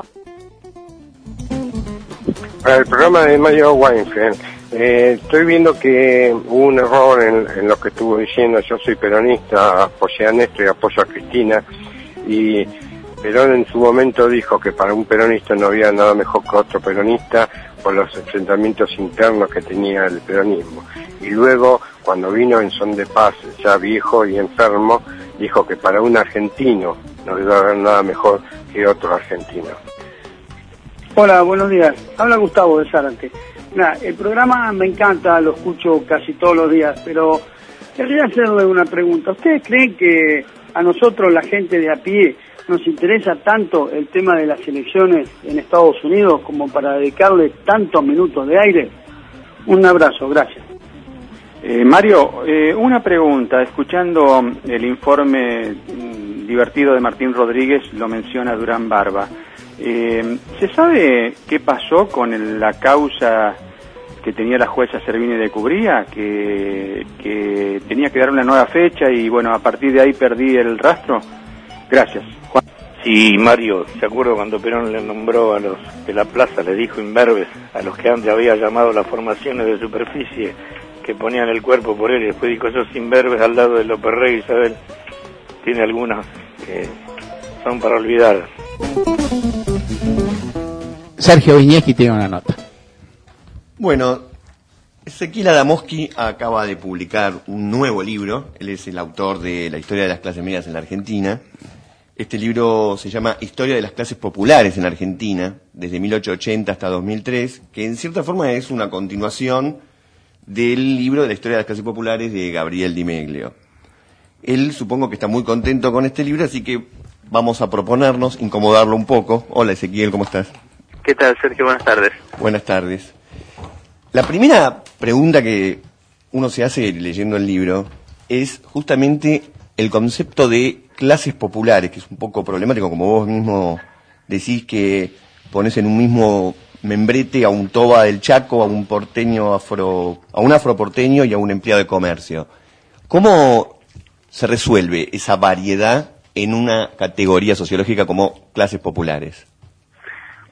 Para el programa de Mario Weinfeld, eh, estoy viendo que hubo un error en, en lo que estuvo diciendo. Yo soy peronista, apoyé a Néstor y apoyo a Cristina, y Perón en su momento dijo que para un peronista no había nada mejor que otro peronista por los enfrentamientos internos que tenía el peronismo. Y luego, cuando vino en son de paz, ya viejo y enfermo, dijo que para un argentino no iba a haber nada mejor que otro argentino. Hola, buenos días. Habla Gustavo de Zárate. Nah, el programa me encanta, lo escucho casi todos los días, pero querría hacerle una pregunta. ¿Ustedes creen que a nosotros, la gente de a pie, nos interesa tanto el tema de las elecciones en Estados Unidos como para dedicarle tantos minutos de aire? Un abrazo, gracias. Eh, Mario, eh, una pregunta. Escuchando el informe mm, divertido de Martín Rodríguez, lo menciona Durán Barba. Eh, ¿Se sabe qué pasó con el, la causa que tenía la jueza Servini de Cubría? Que, que tenía que dar una nueva fecha y bueno, a partir de ahí perdí el rastro. Gracias. Juan. Sí, Mario, ¿se acuerda cuando Perón le nombró a los de la plaza, le dijo imberbes, a los que antes había llamado las formaciones de superficie, que ponían el cuerpo por él, y después dijo esos imberbes al lado de López Rey, Isabel? Tiene algunas que son para olvidar. Sergio Viñeschi tiene una nota. Bueno, Ezequiel Adamowski acaba de publicar un nuevo libro. Él es el autor de La historia de las clases medias en la Argentina. Este libro se llama Historia de las clases populares en la Argentina, desde mil ochocientos ochenta hasta dos mil tres, que en cierta forma es una continuación del libro de la historia de las clases populares de Gabriel Di Meglio. Él supongo que está muy contento con este libro, así que vamos a proponernos incomodarlo un poco. Hola Ezequiel, ¿cómo estás? ¿Qué tal, Sergio? Buenas tardes. Buenas tardes. La primera pregunta que uno se hace leyendo el libro es justamente el concepto de clases populares, que es un poco problemático, como vos mismo decís, que pones en un mismo membrete a un toba del Chaco, a un porteño afro, a un afroporteño y a un empleado de comercio. ¿Cómo se resuelve esa variedad en una categoría sociológica como clases populares?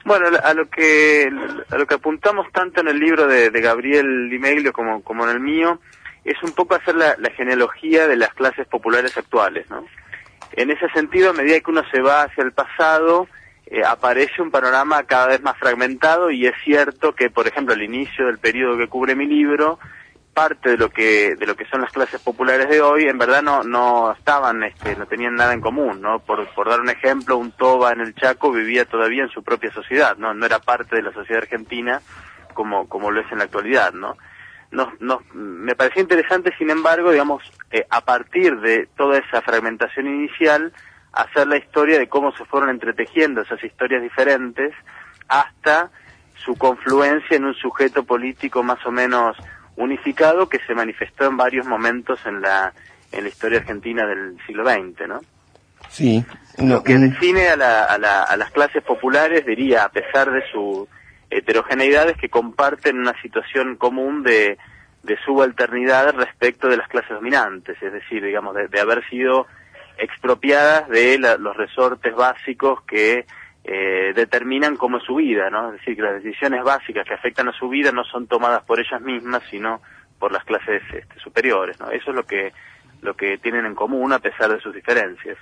Bueno, a lo que a lo que apuntamos tanto en el libro de, de Gabriel Di Meglio como, como en el mío, es un poco hacer la, la genealogía de las clases populares actuales, ¿no? En ese sentido, a medida que uno se va hacia el pasado, eh, aparece un panorama cada vez más fragmentado, y es cierto que, por ejemplo, al inicio del periodo que cubre mi libro, parte de lo que de lo que son las clases populares de hoy, en verdad no no estaban, este, no tenían nada en común, ¿no? Por por dar un ejemplo, un toba en el Chaco vivía todavía en su propia sociedad, no no era parte de la sociedad argentina como como lo es en la actualidad, ¿no? Nos, nos, me pareció interesante, sin embargo, digamos, eh, a partir de toda esa fragmentación inicial, hacer la historia de cómo se fueron entretejiendo esas historias diferentes hasta su confluencia en un sujeto político más o menos unificado que se manifestó en varios momentos en la en la historia argentina del siglo veinte, ¿no? Sí. No, Lo que define a, la, a, la, a las clases populares, diría, a pesar de su heterogeneidad, es que comparten una situación común de, de subalternidad respecto de las clases dominantes, es decir, digamos, de, de haber sido expropiadas de la, los resortes básicos que eh, determinan cómo es su vida, ¿no? Es decir, que las decisiones básicas que afectan a su vida no son tomadas por ellas mismas, sino por las clases este, superiores, ¿no? Eso es lo que lo que tienen en común a pesar de sus diferencias.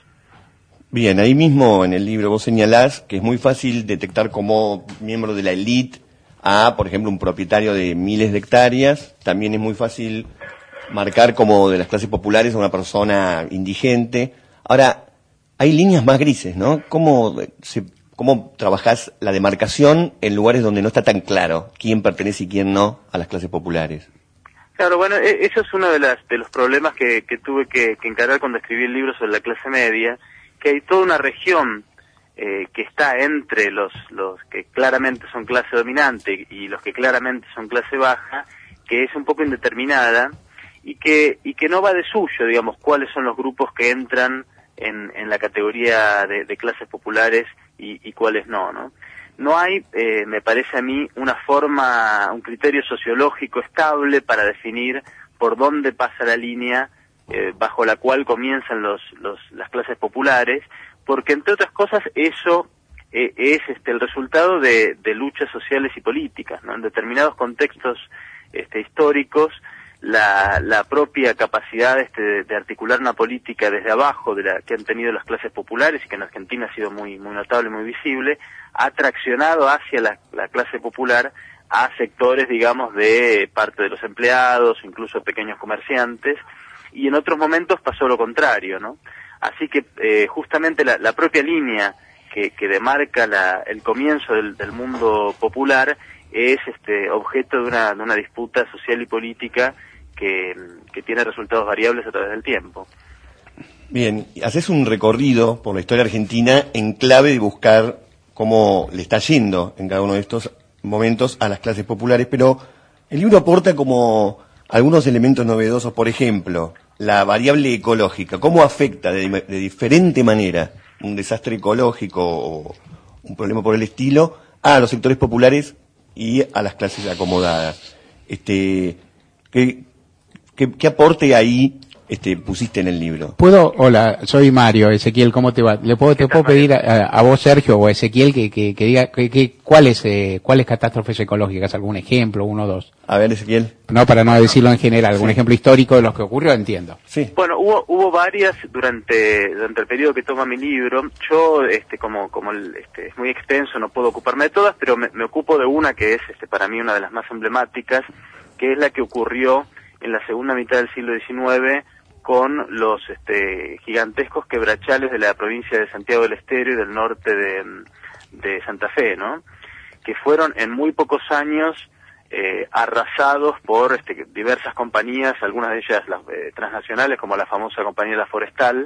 Bien, ahí mismo en el libro vos señalás que es muy fácil detectar como miembro de la élite a, por ejemplo, un propietario de miles de hectáreas. También es muy fácil marcar como de las clases populares a una persona indigente. Ahora, hay líneas más grises, ¿no? ¿Cómo, se, cómo trabajás la demarcación en lugares donde no está tan claro quién pertenece y quién no a las clases populares? Claro, bueno, eso es uno de, las, de los problemas que, que tuve que, que encarar cuando escribí el libro sobre la clase media, que hay toda una región eh, que está entre los, los que claramente son clase dominante y los que claramente son clase baja, que es un poco indeterminada y que y que no va de suyo, digamos, cuáles son los grupos que entran en, en la categoría de, de clases populares y, y cuáles no, ¿no? No hay, eh, me parece a mí, una forma, un criterio sociológico estable para definir por dónde pasa la línea eh, bajo la cual comienzan los, los, las clases populares, porque entre otras cosas eso eh, es este, el resultado de, de luchas sociales y políticas, ¿no? En determinados contextos este, históricos, la, la propia capacidad este, de, de articular una política desde abajo de la que han tenido las clases populares y que en Argentina ha sido muy, muy notable, muy visible, ha traccionado hacia la, la clase popular a sectores, digamos, de parte de los empleados, incluso pequeños comerciantes, y en otros momentos pasó lo contrario, ¿no? Así que eh, justamente la, la propia línea que, que demarca la, el comienzo del, del mundo popular es este objeto de una, de una disputa social y política que, que tiene resultados variables a través del tiempo. Bien, haces un recorrido por la historia argentina en clave de buscar cómo le está yendo en cada uno de estos momentos a las clases populares, pero el libro aporta como algunos elementos novedosos, por ejemplo, la variable ecológica, cómo afecta de, de diferente manera un desastre ecológico o un problema por el estilo a los sectores populares y a las clases acomodadas. Este, ¿qué, qué, qué aporte ahí este, pusiste en el libro? ¿Puedo? Hola, soy Mario. Ezequiel, ¿cómo te va? ¿Le puedo, te puedo pedir a, a vos, Sergio, o a Ezequiel que, que, que diga que, que, cuáles eh, cuáles catástrofes ecológicas? ¿Algún ejemplo, uno o dos? A ver, Ezequiel. No, para no decirlo en general, algún sí. ejemplo histórico de los que ocurrió, entiendo. Sí. Bueno, hubo hubo varias durante durante el periodo que toma mi libro. Yo, este, como como el, este, es muy extenso, no puedo ocuparme de todas, pero me, me ocupo de una que es, este, para mí una de las más emblemáticas, que es la que ocurrió en la segunda mitad del siglo diecinueve con los este, gigantescos quebrachales de la provincia de Santiago del Estero y del norte de, de Santa Fe, ¿no? Que fueron en muy pocos años eh, arrasados por este, diversas compañías, algunas de ellas las eh, transnacionales, como la famosa compañía La Forestal,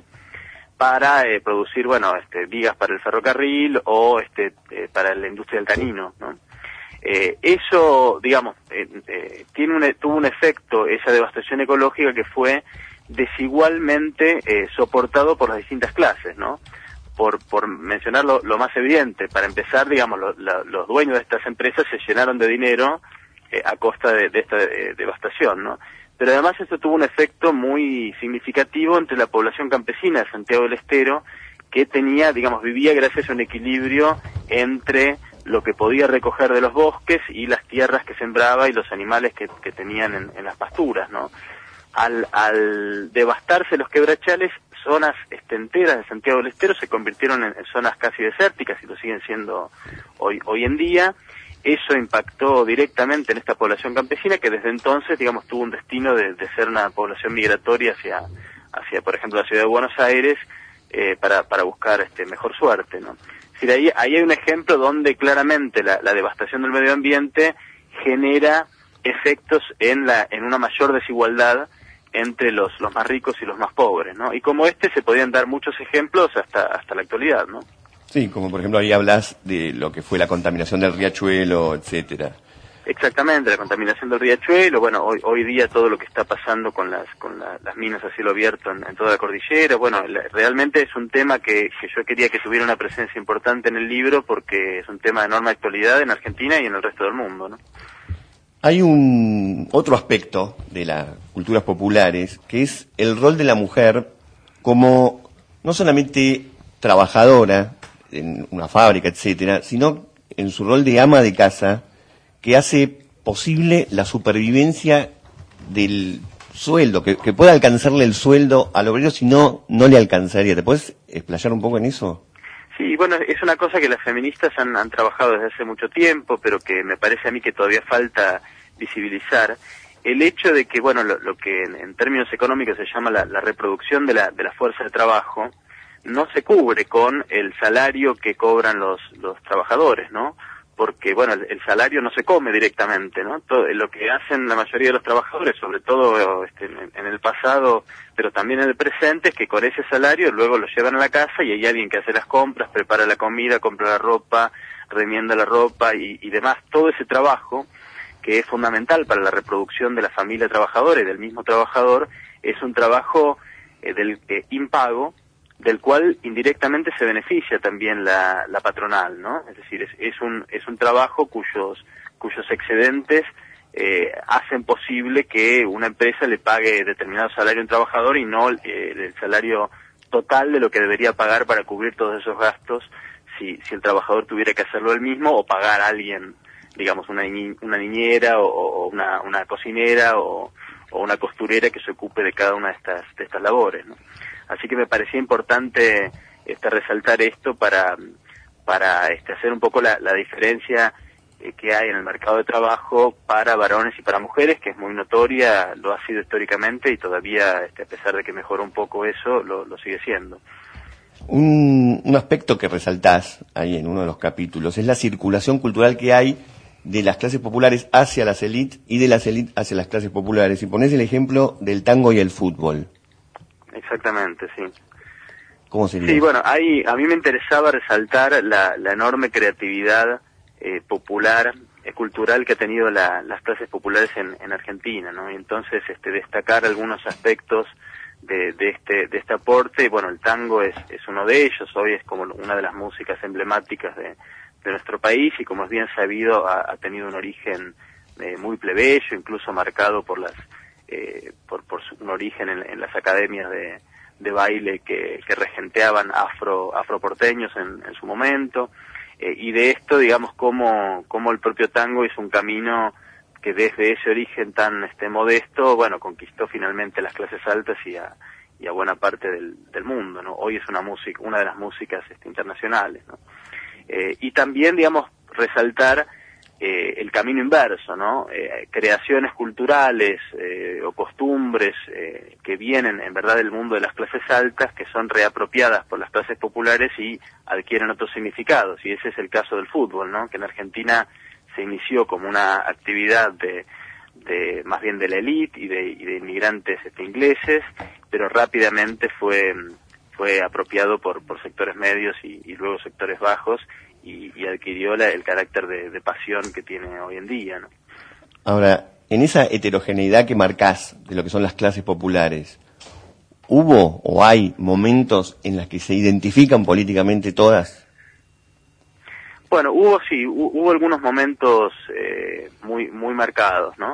para eh, producir, bueno, este, vigas para el ferrocarril o este, eh, para la industria del tanino, ¿no? Eh, eso, digamos, eh, eh, tiene un, tuvo un efecto, esa devastación ecológica, que fue desigualmente eh, soportado por las distintas clases, ¿no? Por, por mencionar lo, lo más evidente, para empezar, digamos, lo, la, los dueños de estas empresas se llenaron de dinero eh, a costa de, de esta eh, devastación, ¿no? Pero además esto tuvo un efecto muy significativo entre la población campesina de Santiago del Estero, que tenía, digamos, vivía gracias a un equilibrio entre lo que podía recoger de los bosques y las tierras que sembraba y los animales que, que tenían en, en las pasturas, ¿no? Al, al devastarse los quebrachales, zonas este, enteras de Santiago del Estero se convirtieron en, en zonas casi desérticas y lo siguen siendo hoy, hoy en día. Eso impactó directamente en esta población campesina que desde entonces, digamos, tuvo un destino de, de ser una población migratoria hacia, hacia, por ejemplo, la ciudad de Buenos Aires eh, para, para buscar este, mejor suerte, ¿no? Es decir, ahí, ahí hay un ejemplo donde claramente la, la devastación del medio ambiente genera efectos en, la, en una mayor desigualdad entre los, los más ricos y los más pobres, ¿no? Y como este se podían dar muchos ejemplos hasta, hasta la actualidad, ¿no? Sí, como por ejemplo ahí hablas de lo que fue la contaminación del riachuelo, etcétera. Exactamente, la contaminación del riachuelo, bueno, hoy, hoy día todo lo que está pasando con las con la, las minas a cielo abierto en, en toda la cordillera, bueno, la, realmente es un tema que, que yo quería que tuviera una presencia importante en el libro porque es un tema de enorme actualidad en Argentina y en el resto del mundo, ¿no? Hay un otro aspecto de las culturas populares que es el rol de la mujer como no solamente trabajadora en una fábrica, etcétera, sino en su rol de ama de casa que hace posible la supervivencia del sueldo, que, que pueda alcanzarle el sueldo al obrero, si no, no le alcanzaría. ¿Te puedes explayar un poco en eso? Sí, bueno, es una cosa que las feministas han, han trabajado desde hace mucho tiempo, pero que me parece a mí que todavía falta visibilizar. El hecho de que, bueno, lo, lo que en, en términos económicos se llama la, la reproducción de la, de la fuerza de trabajo, no se cubre con el salario que cobran los, los trabajadores, ¿no? Porque, bueno, el, el salario no se come directamente, ¿no? Todo, lo que hacen la mayoría de los trabajadores, sobre todo este, en, en el pasado, pero también en el presente, es que con ese salario luego lo llevan a la casa y hay alguien que hace las compras, prepara la comida, compra la ropa, remienda la ropa y, y demás. Todo ese trabajo, que es fundamental para la reproducción de la familia trabajadora y del mismo trabajador, es un trabajo eh, del eh, impago, del cual indirectamente se beneficia también la, la patronal, ¿no? Es decir, es, es un es un trabajo cuyos cuyos excedentes eh, hacen posible que una empresa le pague determinado salario a un trabajador y no eh, el salario total de lo que debería pagar para cubrir todos esos gastos si si el trabajador tuviera que hacerlo él mismo o pagar a alguien, digamos, una, ni, una niñera o, o una, una cocinera o, o una costurera que se ocupe de cada una de estas de estas labores, ¿no? Así que me parecía importante este, resaltar esto para para este, hacer un poco la, la diferencia eh, que hay en el mercado de trabajo para varones y para mujeres, que es muy notoria, lo ha sido históricamente y todavía, este, a pesar de que mejoró un poco eso, lo, lo sigue siendo. Un, un aspecto que resaltás ahí en uno de los capítulos es la circulación cultural que hay de las clases populares hacia las élites y de las élites hacia las clases populares. Y ponés el ejemplo del tango y el fútbol. Exactamente, sí. ¿Cómo sería? Sí, bueno, ahí a mí me interesaba resaltar la, la enorme creatividad eh, popular, eh, cultural que ha tenido la, las clases populares en, en Argentina, ¿no? Y entonces este, destacar algunos aspectos de, de este de este aporte. Bueno, el tango es, es uno de ellos, hoy es como una de las músicas emblemáticas de, de nuestro país y como es bien sabido ha, ha tenido un origen eh, muy plebeyo, incluso marcado por las Eh, por, por su, un origen en, en las academias de, de baile que, que regenteaban afro afroporteños en, en su momento, eh, y de esto, digamos, como, como el propio tango hizo un camino que desde ese origen tan este modesto, bueno, conquistó finalmente las clases altas y a, y a buena parte del, del mundo, ¿no? Hoy es una música, una de las músicas este, internacionales, ¿no? Eh, y también, digamos, resaltar Eh, el camino inverso, ¿no? Eh, creaciones culturales eh, o costumbres eh, que vienen en verdad del mundo de las clases altas, que son reapropiadas por las clases populares y adquieren otros significados, y ese es el caso del fútbol, ¿no? Que en Argentina se inició como una actividad de, de más bien de la élite y de, y de inmigrantes este, ingleses, pero rápidamente fue fue apropiado por, por sectores medios y, y luego sectores bajos, y, y adquirió la, el carácter de, de pasión que tiene hoy en día, ¿no? Ahora, en esa heterogeneidad que marcás de lo que son las clases populares, ¿hubo o hay momentos en los que se identifican políticamente todas? Bueno, hubo sí, hubo, hubo algunos momentos eh, muy muy marcados, ¿no?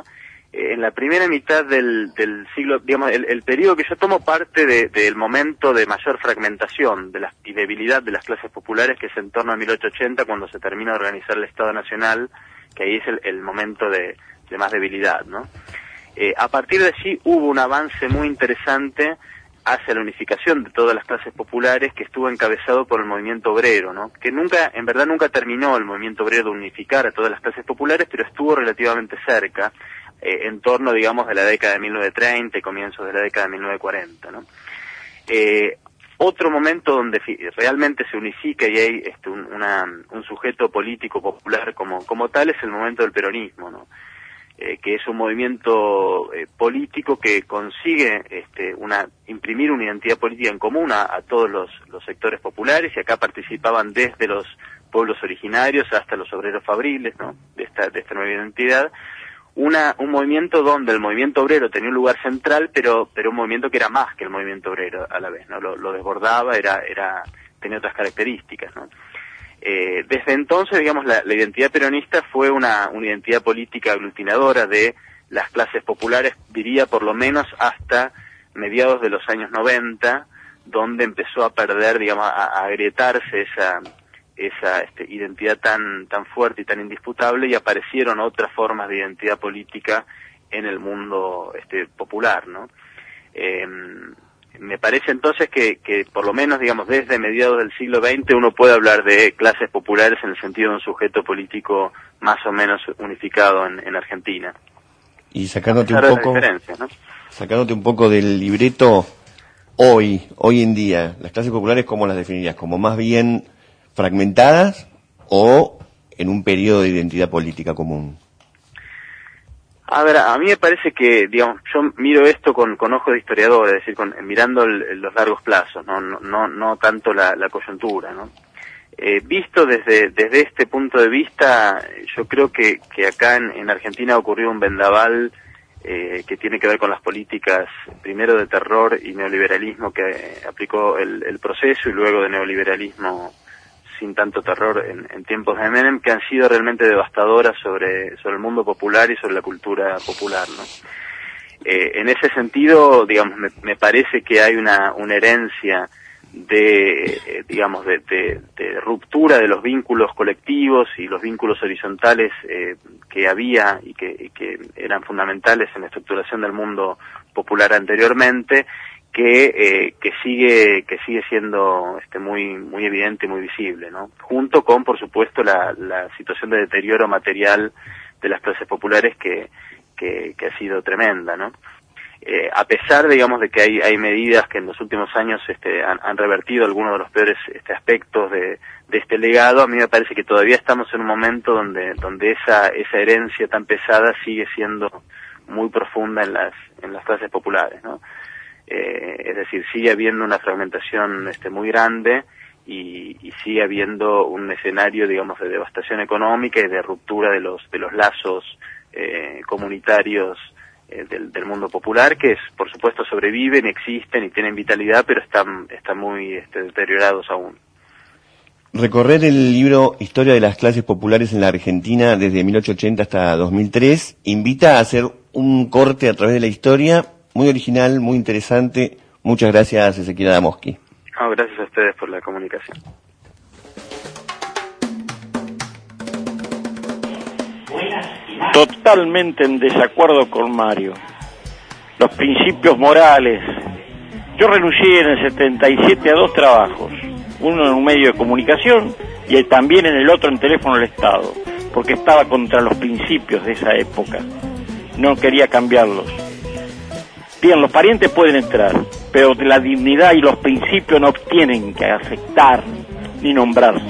eh, en la primera mitad del, del siglo, digamos, el, el periodo que yo tomo parte de, del momento de mayor fragmentación de la, y debilidad de las clases populares, que es en torno a mil ochocientos ochenta, cuando se termina de organizar el Estado Nacional, que ahí es el, el momento de, de más debilidad, ¿no? Eh, a partir de allí hubo un avance muy interesante hacia la unificación de todas las clases populares, que estuvo encabezado por el movimiento obrero, ¿no? Que nunca, en verdad nunca terminó el movimiento obrero de unificar a todas las clases populares, pero estuvo relativamente cerca, eh, en torno, digamos, de la década de mil novecientos treinta y comienzos de la década de mil novecientos cuarenta, ¿no? Eh, otro momento donde realmente se unifica y hay este, un, una, un sujeto político popular como, como tal es el momento del peronismo, ¿no? Eh, que es un movimiento eh, político que consigue este, una imprimir una identidad política en común a, a todos los, los sectores populares, y acá participaban desde los pueblos originarios hasta los obreros fabriles, ¿no? de esta de esta nueva identidad. Una, un movimiento donde el movimiento obrero tenía un lugar central, pero pero un movimiento que era más que el movimiento obrero a la vez, ¿no? Lo, lo desbordaba, era era tenía otras características, ¿no? Eh, desde entonces, digamos, la, la identidad peronista fue una, una identidad política aglutinadora de las clases populares, diría por lo menos hasta mediados de los años noventa, donde empezó a perder, digamos, a, a agrietarse esa esa este, identidad tan tan fuerte y tan indisputable, y aparecieron otras formas de identidad política en el mundo este, popular, ¿no? Eh, Me parece entonces que, que por lo menos, digamos, desde mediados del siglo veinte uno puede hablar de clases populares en el sentido de un sujeto político más o menos unificado en, en Argentina. Y sacándote un poco, ¿no? sacándote un poco del libreto, hoy, hoy en día, las clases populares, ¿cómo las definirías? ¿Como más bien fragmentadas o en un periodo de identidad política común? A ver, a mí me parece que, digamos, yo miro esto con, con ojos de historiador, es decir, con, mirando el, los largos plazos, no no no, no tanto la, la coyuntura, ¿no? Eh, visto desde desde este punto de vista, yo creo que, que acá en, en Argentina ha ocurrido un vendaval eh, que tiene que ver con las políticas, primero de terror y neoliberalismo que eh, aplicó el, el proceso, y luego de neoliberalismo sin tanto terror en, en tiempos de Menem, que han sido realmente devastadoras sobre, sobre el mundo popular y sobre la cultura popular, ¿no? Eh, en ese sentido, digamos, me, me parece que hay una, una herencia de, eh, digamos, de, de, de ruptura de los vínculos colectivos y los vínculos horizontales eh, que había y que, y que eran fundamentales en la estructuración del mundo popular anteriormente, que eh, que sigue que sigue siendo este muy muy evidente y muy visible, ¿no? Junto con, por supuesto, la, la situación de deterioro material de las clases populares que que, que ha sido tremenda, ¿no? Eh, a pesar, digamos, de que hay hay medidas que en los últimos años este han, han revertido algunos de los peores este aspectos de de este legado, a mí me parece que todavía estamos en un momento donde donde esa esa herencia tan pesada sigue siendo muy profunda en las en las clases populares, ¿no? Eh, es decir, sigue habiendo una fragmentación este, muy grande y, y sigue habiendo un escenario, digamos, de devastación económica y de ruptura de los de los lazos eh, comunitarios eh, del, del mundo popular, que es, por supuesto, sobreviven, existen y tienen vitalidad, pero están están muy este, deteriorados aún. Recorrer el libro Historia de las clases populares en la Argentina desde mil ochocientos ochenta hasta dos mil tres invita a hacer un corte a través de la historia muy original, muy interesante. Muchas gracias, Ezequiel Adamowski. No, gracias a ustedes por la comunicación. Totalmente en desacuerdo con Mario. Los principios morales. Yo renuncié en el setenta y siete a dos trabajos, uno en un medio de comunicación y también en el otro en teléfono del Estado, porque estaba contra los principios de esa época. No quería cambiarlos. Bien, los parientes pueden entrar, pero la dignidad y los principios no tienen que afectar ni nombrarse.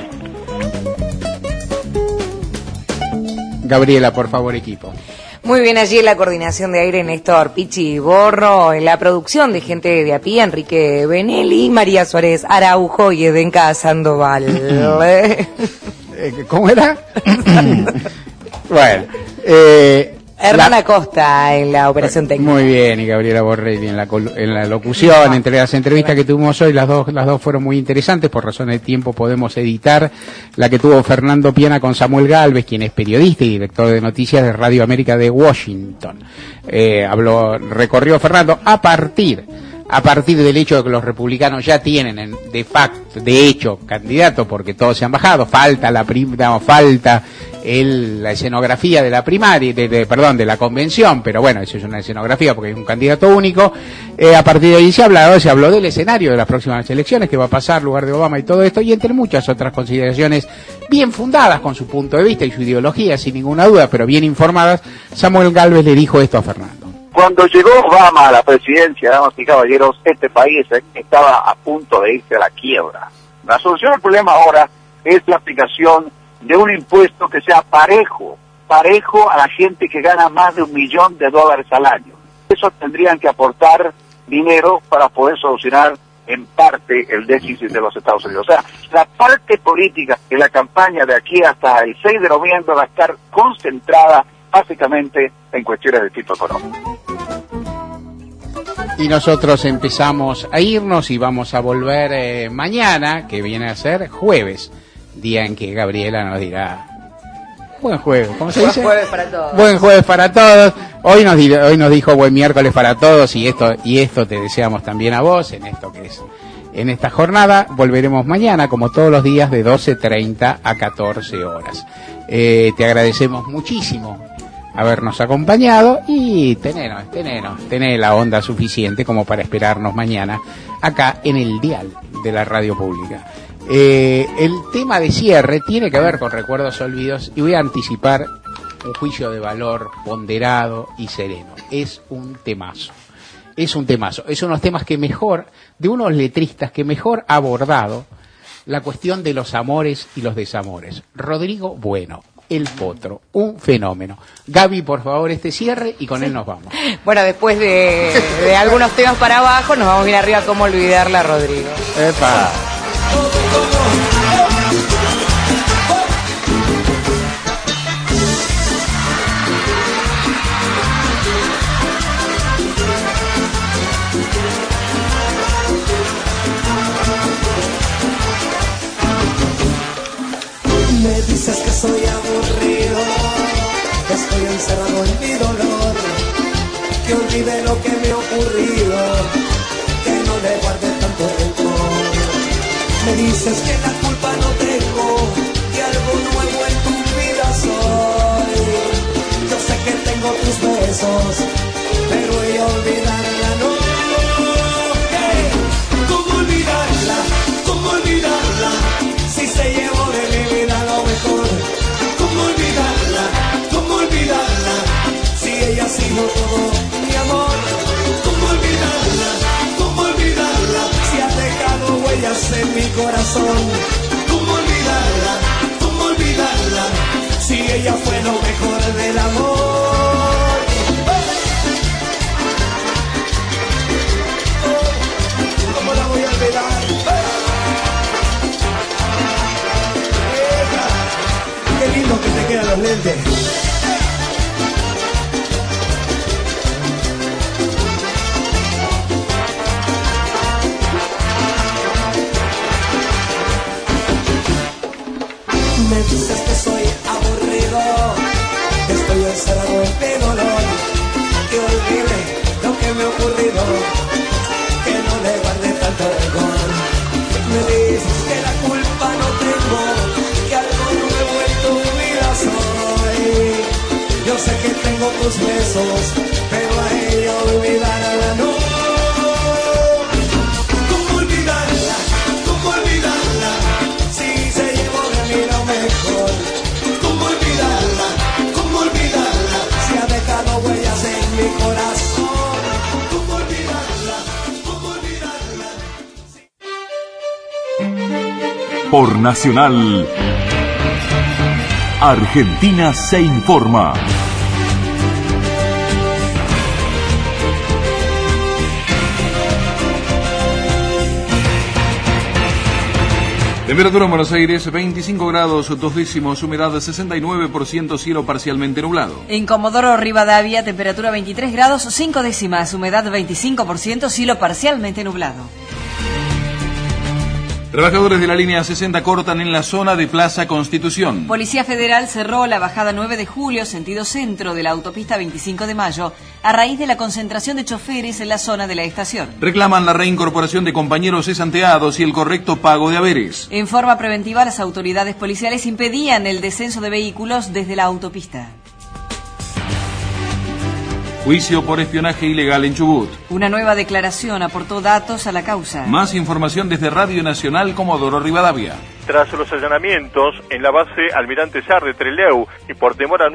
Gabriela, por favor, equipo. Muy bien, allí en la coordinación de aire Néstor Pichi Borro, en la producción de gente de a pie, Enrique Benelli, María Suárez Araujo y Edenka Sandoval. ¿Cómo era? Bueno, eh, Hernán La- Acosta en la operación técnica. Muy bien, y Gabriela Borrelli en la, col- en la locución. Entre las entrevistas que tuvimos hoy, las dos, las dos fueron muy interesantes. Por razones de tiempo podemos editar la que tuvo Fernando Piana con Samuel Gálvez, quien es periodista y director de noticias de Radio América de Washington. Eh, habló, recorrió Fernando a partir a partir del hecho de que los republicanos ya tienen en, de facto, de hecho, candidato, porque todos se han bajado, falta la prim, no, falta el, la escenografía de la primaria, de, de, perdón, de la convención, pero bueno, eso es una escenografía porque es un candidato único. Eh, a partir de ahí se habló, se habló del escenario de las próximas elecciones, que va a pasar, lugar de Obama y todo esto, y entre muchas otras consideraciones bien fundadas con su punto de vista y su ideología, sin ninguna duda, pero bien informadas, Samuel Gálvez le dijo esto a Fernando. Cuando llegó Obama a la presidencia, damas y caballeros, este país estaba a punto de irse a la quiebra. La solución al problema ahora es la aplicación de un impuesto que sea parejo, parejo a la gente que gana más de un millón de dólares al año. Eso tendrían que aportar dinero para poder solucionar en parte el déficit de los Estados Unidos. O sea, la parte política de la campaña de aquí hasta el seis de noviembre va a estar concentrada básicamente en cuestiones de tipo económico. Y nosotros empezamos a irnos y vamos a volver eh, mañana, que viene a ser jueves, día en que Gabriela nos dirá buen jueves, ¿cómo se Buen dice? jueves para todos. Buen jueves para todos. Hoy nos di- hoy nos dijo buen miércoles para todos y esto y esto te deseamos también a vos en esto que es en esta jornada. Volveremos mañana como todos los días de doce treinta a catorce horas. Eh, te agradecemos muchísimo habernos acompañado y tenenos, tenenos, tener la onda suficiente como para esperarnos mañana acá en el dial de la radio pública. Eh, el tema de cierre tiene que ver con recuerdos olvidos y voy a anticipar un juicio de valor ponderado y sereno. Es un temazo, es un temazo, es unos temas que mejor, de unos letristas que mejor ha abordado la cuestión de los amores y los desamores. Rodrigo Bueno, el Potro, un fenómeno. Gaby, por favor, este cierre y con él nos vamos. Bueno, después de, de algunos temas para abajo, nos vamos a ir arriba. ¿Cómo olvidarla, Rodrigo? Epa. Me dices que soy aburrido, que estoy encerrado en mi dolor, que olvide lo que me ha ocurrido, que no le guarde tanto rencor. Me dices que la culpa no tengo, que algo nuevo en tu vida soy. Yo sé que tengo tus besos, pero ella olvidarla no. Hey, ¿cómo olvidarla? ¿Cómo olvidarla? Si se llevó de mi vida lo mejor. ¿Cómo olvidarla? ¿Cómo olvidarla? Si ella ha sido todo mi amor. ¿Cómo olvidarla? ¿Cómo olvidarla? Si ha dejado huellas en mi corazón. ¿Cómo olvidarla? ¿Cómo olvidarla? Si ella fue lo mejor del amor. ¿Cómo la voy a olvidar? Qué lindo que te quedan los lentes. Me dices que soy aburrido, que estoy encerrado en mi dolor, que olvide lo que me ha ocurrido, que no le guarde tanto rencor. Me dices que la culpa no tengo, que algo nuevo en tu vida soy. Yo sé que tengo tus besos, pero a ella olvidarla no. ¿Cómo olvidarla? ¿Cómo olvidarla? Si se llevó de mí lo mejor. ¿Cómo olvidarla? ¿Cómo olvidarla? Si ha dejado huellas en mi corazón. ¿Cómo olvidarla? ¿Cómo olvidarla? Por Nacional, Argentina se informa. Temperatura en Buenos Aires, veinticinco grados, dos décimos, humedad sesenta y nueve por ciento, cielo parcialmente nublado. En Comodoro Rivadavia, temperatura veintitrés grados, cinco décimas, humedad veinticinco por ciento, cielo parcialmente nublado. Trabajadores de la línea sesenta cortan en la zona de Plaza Constitución. Policía Federal cerró la bajada nueve de julio, sentido centro de la autopista veinticinco de mayo, a raíz de la concentración de choferes en la zona de la estación. Reclaman la reincorporación de compañeros cesanteados y el correcto pago de haberes. En forma preventiva, las autoridades policiales impedían el descenso de vehículos desde la autopista. Juicio por espionaje ilegal en Chubut. Una nueva declaración aportó datos a la causa. Más información desde Radio Nacional Comodoro Rivadavia. Tras los allanamientos en la base Almirante Sarre Trelew y por temor a